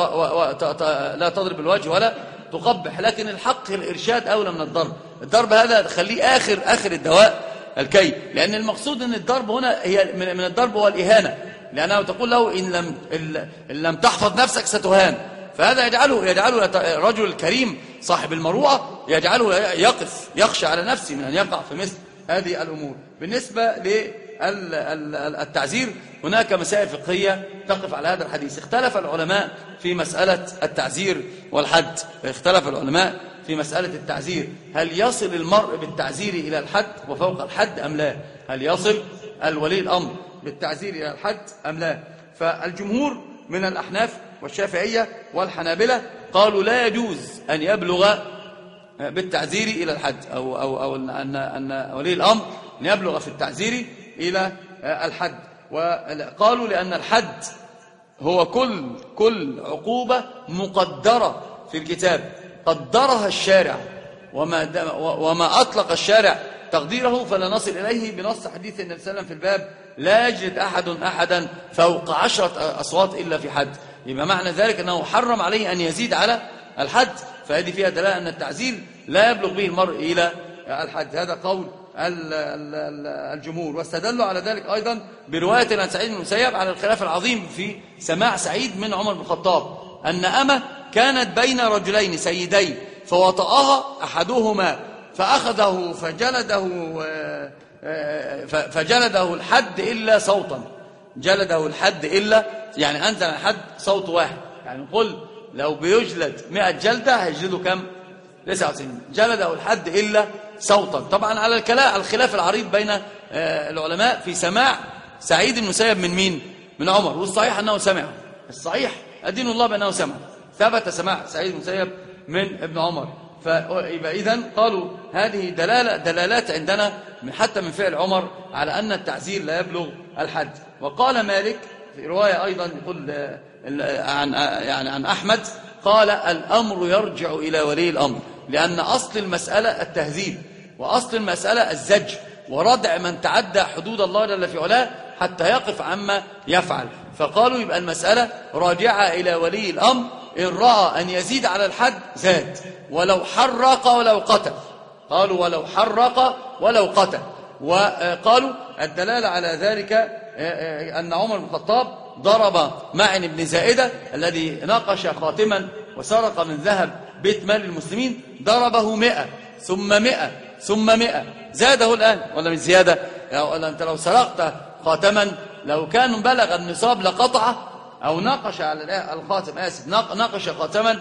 لا تضرب الوجه ولا تقبح، لكن الحق الإرشاد أولى من الضرب. الضرب هذا خليه آخر آخر الدواء الكي، لأن المقصود أن الضرب هنا هي من الضرب هو الإهانة، لأنه تقول له إن لم, إن لم تحفظ نفسك ستهان، فهذا يجعله يجعله الرجل الكريم صاحب المروءة يجعله يقف يخشى على نفسه من أن يقع في مثل هذه الأمور. بالنسبة للتعزير هناك مسائل فقهية تقف على هذا الحديث. اختلف العلماء في مسألة التعزير والحد، اختلف العلماء في مسألة التعزير، هل يصل المرء بالتعزير إلى الحد وفوق الحد أم لا؟ هل يصل الولي الأمر بالتعزير إلى الحد أم لا؟ فالجمهور من الأحناف والشافعية والحنابلة قالوا لا يجوز أن يبلغ بالتعزير إلى الحد، أو, أو, أو أن, أن ولي الأمر يبلغ في التعزير إلى الحد. وقالوا لأن الحد هو كل كل عقوبة مقدرة في الكتاب قدرها الشارع، وما, وما أطلق الشارع تقديره فلا نصل إليه بنص حديث النبي صلى الله عليه وسلم في الباب لا يجلد أحد أحدا فوق عشرة أصوات إلا في حد. يبقى معنى ذلك أنه حرم عليه أن يزيد على الحد، فهذه فيها دلالة أن التعزير لا يبلغ به المرء إلى الحد. هذا قول الجمهور، واستدلوا على ذلك أيضا برواية عن سعيد بن المسيب على الخلاف العظيم في سماع سعيد من عمر بن الخطاب أن أمة كانت بين رجلين سيدين فوطأها أحدهما فأخذه فجلده فجلده الحد إلا صوتا، جلده الحد إلا يعني أنزل الحد صوت واحد، يعني نقول لو بيجلد مئة جلدة هيجلده كم؟ تسعة وتسعين. جلده الحد إلا صوتا. طبعا على الكلام على الخلاف العريض بين العلماء في سماع سعيد بن المسيب من مين؟ من عمر، والصحيح أنه سمعه، الصحيح أدين الله بأنه سمع، ثبت سماع سعيد بن المسيب من ابن عمر. فيبقى إذن قالوا هذه دلالة دلالات عندنا من حتى من فعل عمر على أن التعزير لا يبلغ الحد. وقال مالك في رواية أيضا يقول عن يعني عن أحمد قال الأمر يرجع إلى ولي الأمر، لأن أصل المسألة التهذيب، وأصل المسألة الزج وردع من تعدى حدود الله جل في علاه حتى يقف عما يفعل. فقالوا يبقى المسألة راجعة إلى ولي الأمر، إن رأى أن يزيد على الحد زاد ولو حرق ولو قتل، قالوا ولو حرق ولو قتل. وقالوا الدلالة على ذلك أن عمر بن الخطاب ضرب معن بن زائدة الذي ناقش خاتما وسرق من ذهب بيت مال المسلمين ضربه مئة ثم مئة ثم مئة، زاده الآن ولا مش زيادة؟ ولا أنت لو سرقت خاتما لو كان بلغ النصاب لقطعه، أو ناقش على الخاتم آسف ناقش خاتما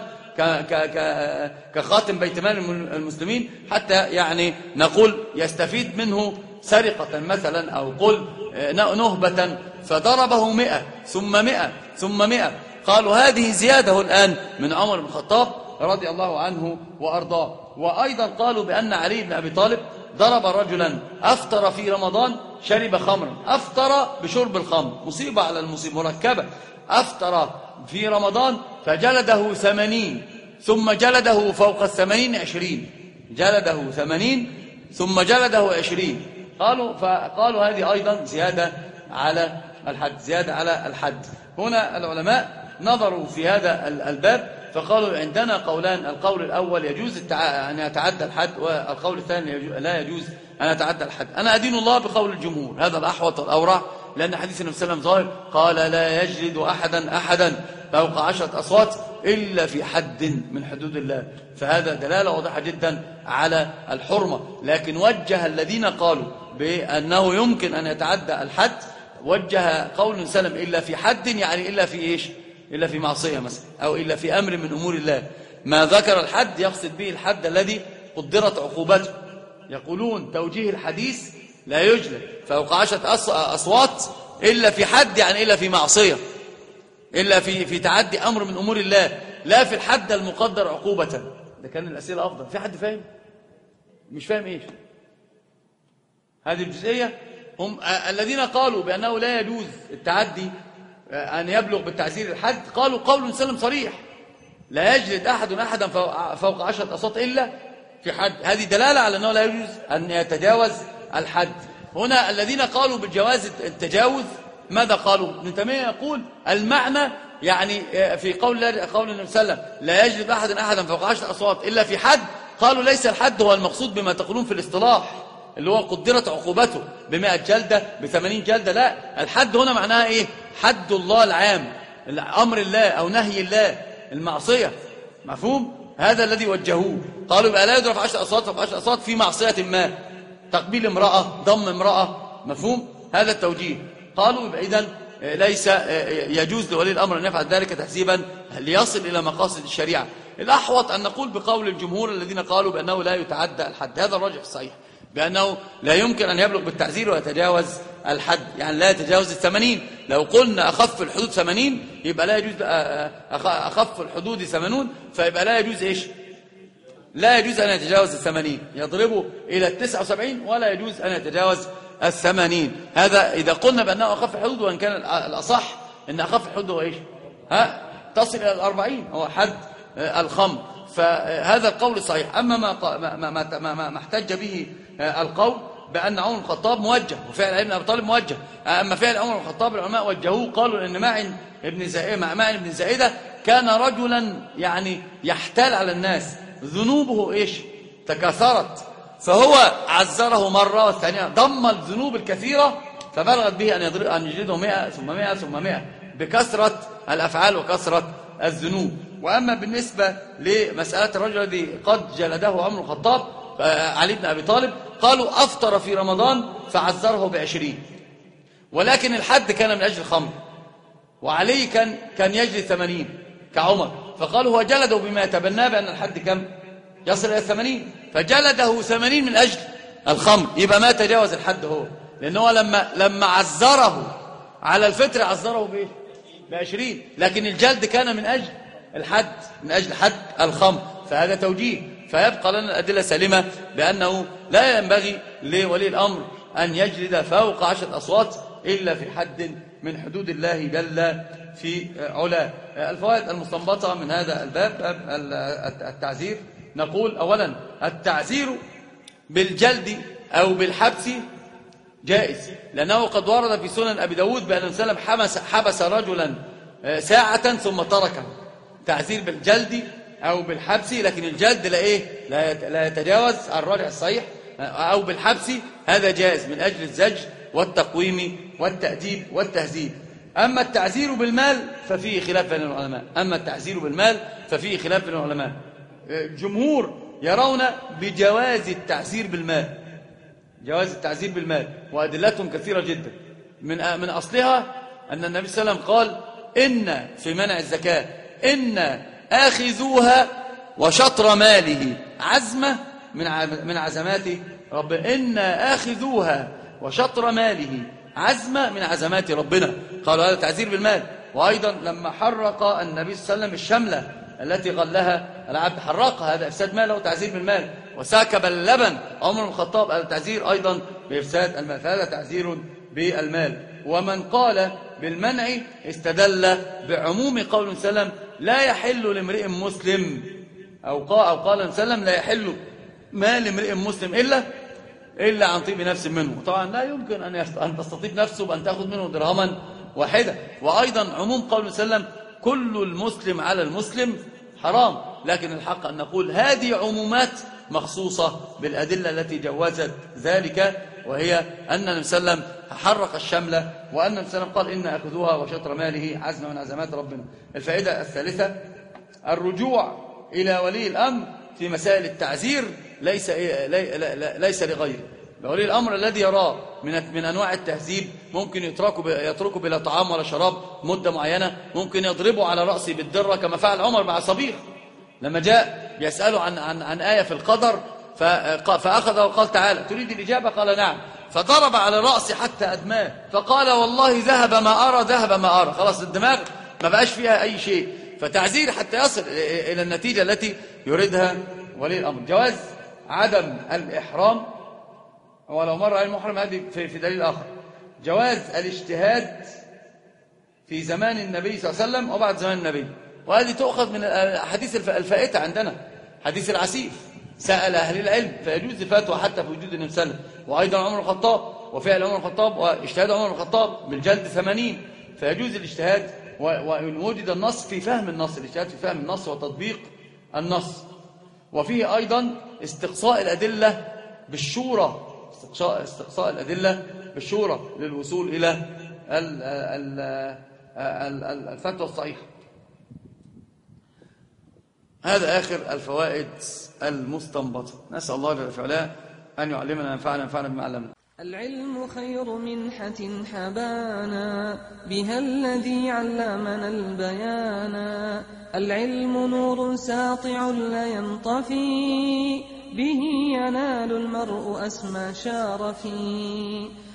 كخاتم بيت مال المسلمين حتى يعني نقول يستفيد منه سرقة مثلا، أو قل نهبة، فضربه مئة ثم مئة ثم مئة. قالوا هذه زيادة الآن من عمر بن الخطاب رضي الله عنه وأرضاه. وأيضا قالوا بأن علي بن أبي طالب ضرب رجلا أفطر في رمضان شرب خمرا، أفطر بشرب الخمر، مصيبة على المصيبة مركبة، أفطر في رمضان فجلده ثمانين ثم جلده فوق الثمانين عشرين، جلده ثمانين ثم جلده عشرين. قالوا فقالوا هذه أيضا زيادة على الحد، زيادة على الحد. هنا العلماء نظروا في هذا الباب فقالوا عندنا قولان، القول الأول يجوز أن يتعدى الحد، والقول الثاني لا يجوز أن يتعدى الحد. أنا أدين الله بقول الجمهور، هذا الأحوط والأورع، لأن حديث النبي صلى الله عليه وسلم ظاهر، قال لا يجلد أحدا أحدا فوق عشرة أصوات إلا في حد من حدود الله، فهذا دلالة واضحة جدا على الحرمة. لكن وجه الذين قالوا بأنه يمكن أن يتعدى الحد، وجه قول النبي صلى الله عليه وسلم إلا في حد، يعني إلا في إيش؟ إلا في معصية مثلا، أو إلا في أمر من أمور الله. ما ذكر الحد يقصد به الحد الذي قدرت عقوبته. يقولون توجيه الحديث لا يجلد فوق عشرة أصوات إلا في حد، يعني إلا في معصية، إلا في في تعدي أمر من أمور الله، لا في الحد المقدر عقوبة. ده كان الأسئلة أفضل. في حد فاهم؟ مش فاهم إيش هذه الجزئية؟ هم الذين قالوا بأنه لا يجوز التعدي أن يبلغ بالتعزير الحد، قالوا قول النبي صلى الله عليه وسلم صريح، لا يجلد أحد أحدا فوق عشرة أصوات إلا في حد. هذه دلالة على أنه لا يجوز أن يتجاوز الحد. هنا الذين قالوا بالجواز التجاوز ماذا قالوا؟ ابن تيمية يقول المعنى يعني في قول قول النبي صلى الله عليه وسلم لا يجلد أحد أحدا فوق عشرة أصوات إلا في حد، قالوا ليس الحد هو المقصود بما تقولون في الاصطلاح اللي هو قدرت عقوبته بمئة جلدة بثمانين جلدة، لا، الحد هنا معناها إيه؟ حد الله العام، أمر الله أو نهي الله، المعصية، مفهوم؟ هذا الذي وجهوه. قالوا بقى لا يضرب عشر أصوات فوق عشر أصوات في معصية ما، تقبيل امرأة، ضم امرأة، مفهوم؟ هذا التوجيه. قالوا إذن ليس يجوز لولي الأمر أن يفعل ذلك تحزيبا ليصل إلى مقاصد الشريعة. الأحوط أن نقول بقول الجمهور الذين قالوا بأنه لا يتعدى الحد، هذا الراجح الصحيح، بأنه لا يمكن أن يبلغ بالتعزير ويتجاوز الحد، يعني لا يتجاوز الثمانين. لو قلنا أخف الحدود ثمانين يبقى لا يجوز، أخف الحدود ثمانون فيبقى لا يجوز إيش؟ لا يجوز أن يتجاوز الثمانين، يضربه إلى التسعة وسبعين ولا يجوز أن يتجاوز الثمانين. هذا إذا قلنا بأنه أخف الحدود، وإن كان الأصح أن أخف الحدود هو إيش؟ ها؟ تصل إلى الأربعين، هو حد الخمر. فهذا القول صحيح. أما ما ما ما ما, ما احتج به القول بأن عمر بن الخطاب موجه وفعل علي بن أبي طالب موجه، أما فعل عمر بن الخطاب العلماء وجهوه، قالوا إن معن ابن زائدة معن بن زائدة كان رجلا يعني يحتال على الناس، ذنوبه إيش؟ تكاثرت، فهو عزره مرة والثانية، ضم الذنوب الكثيرة فبلغت به أن يضرب أن يجلده مئة ثم مئة ثم مئة بكثرة الأفعال وكثرة الذنوب. وأما بالنسبة لمسألة الرجل الذي قد جلده عمر بن الخطاب علي بن أبي طالب، قالوا أفطر في رمضان فعزره بعشرين، ولكن الحد كان من أجل الخمر، وعلي كان كان يجلد ثمانين كعمر، فقالوا هو جلده بما يتبناه بأن الحد كم؟ يصل إلى ثمانين، فجلده ثمانين من أجل الخمر، يبقى ما تجاوز الحد هو، لأنه لما لما عزره على الفطر عزره بإيه؟ بعشرين، لكن الجلد كان من أجل الحد، من أجل حد الخمر، فهذا توجيه. فيبقى لنا الأدلة سالمة بأنه لا ينبغي لولي الأمر أن يجلد فوق عشرة أصوات إلا في حد من حدود الله جل في علاه. الفوائد المستنبطة من هذا الباب، باب التعزير، نقول أولا التعزير بالجلد أو بالحبس جائز، لأنه قد ورد في سنن أبي داود بأن النبي صلى الله عليه وسلم حبس رجلا ساعة ثم تركه، تعزير بالجلد أو بالحبس، لكن الجلد لا إيه؟ لا يتجاوز الراجع الصحيح، أو بالحبس هذا جائز من أجل الزج والتقويم والتأديب والتهذيب. أما التعزير بالمال ففيه خلاف بين العلماء أما التعزير بالمال ففيه خلاف بين العلماء. الجمهور يرون بجواز التعزير بالمال جواز التعزير بالمال وأدلتهم كثيرة جدا. من من أصلها أن النبي صلى الله عليه وسلم قال إن في منع الزكاة إن آخذوها وشطر ماله عزمة من من عزمات ربنا إن آخذوها وشطر ماله عزمة من عزمات ربنا. قالوا هذا تعزير بالمال. وأيضا لما حرق النبي صلى الله عليه وسلم الشملة التي غلها العبد حرقها هذا إفساد مال وتعزير بالمال. وساكب اللبن عمر بن الخطاب هذا تعزير أيضا بإفساد المال فهذا تعزير بالمال. ومن قال بالمنع استدل بعموم قول وسلم لا يحل لامرئ مسلم أو قال, أو قال وسلم لا يحل مال امرئ مسلم إلا إلا عن طيب نفس منه. طبعا لا يمكن أن أن تستطيب نفسه بأن تأخذ منه درهما واحدة. وأيضا عموم قول وسلم كل المسلم على المسلم حرام. لكن الحق أن نقول هذه عمومات مخصوصة بالأدلة التي جوزت ذلك وهي أن النبي صلى الله عليه وسلم حرق الشملة وأن النبي صلى الله عليه وسلم قال إن أخذوها وشطر ماله عزم من عزمات ربنا. الفائدة الثالثة الرجوع إلى ولي الأمر في مسائل التعزير ليس ليس لغيره. ولي الأمر الذي يراه من من أنواع التهذيب ممكن يتركه يتركه بلا طعام ولا شراب مدة معينة ممكن يضربه على رأسه بالدرة كما فعل عمر مع صبيغ لما جاء يسأله عن عن عن آية في القدر فأخذ وقال تعالى تريد الإجابة قال نعم فضرب على رأسه حتى أدماه فقال والله ذهب ما أرى ذهب ما أرى خلاص الدماغ ما بقاش فيها أي شيء. فتعزير حتى يصل إلى النتيجة التي يريدها ولي الأمر. جواز عدم الإحرام ولو مر المحرم هذه في دليل آخر. جواز الاجتهاد في زمان النبي صلى الله عليه وسلم وبعد زمان النبي وهذه تؤخذ من الحديث الفائتة عندنا حديث العسيف سأل أهل العلم فيجوز الفتوى حتى في وجود النبي صلى الله عليه وسلم. وأيضا عمر الخطاب وفعل عمر الخطاب واجتهاد عمر الخطاب بالجلد ثمانين فيجوز الاجتهاد ووجد النص في فهم النص الاجتهاد في فهم النص وتطبيق النص. وفيه أيضا استقصاء الأدلة بالشورى استقصاء, استقصاء الأدلة بالشورى للوصول إلى الفتوى الصحيحة. هذا آخر الفوائد المستنبطة. نسأل الله جل وعلا أن يعلمنا ينفعنا ينفعنا بما علمنا. العلم خير منحة حبانا بها الذي علمنا البيانا العلم نور ساطع لا ينطفي به ينال المرء أسمى شارفي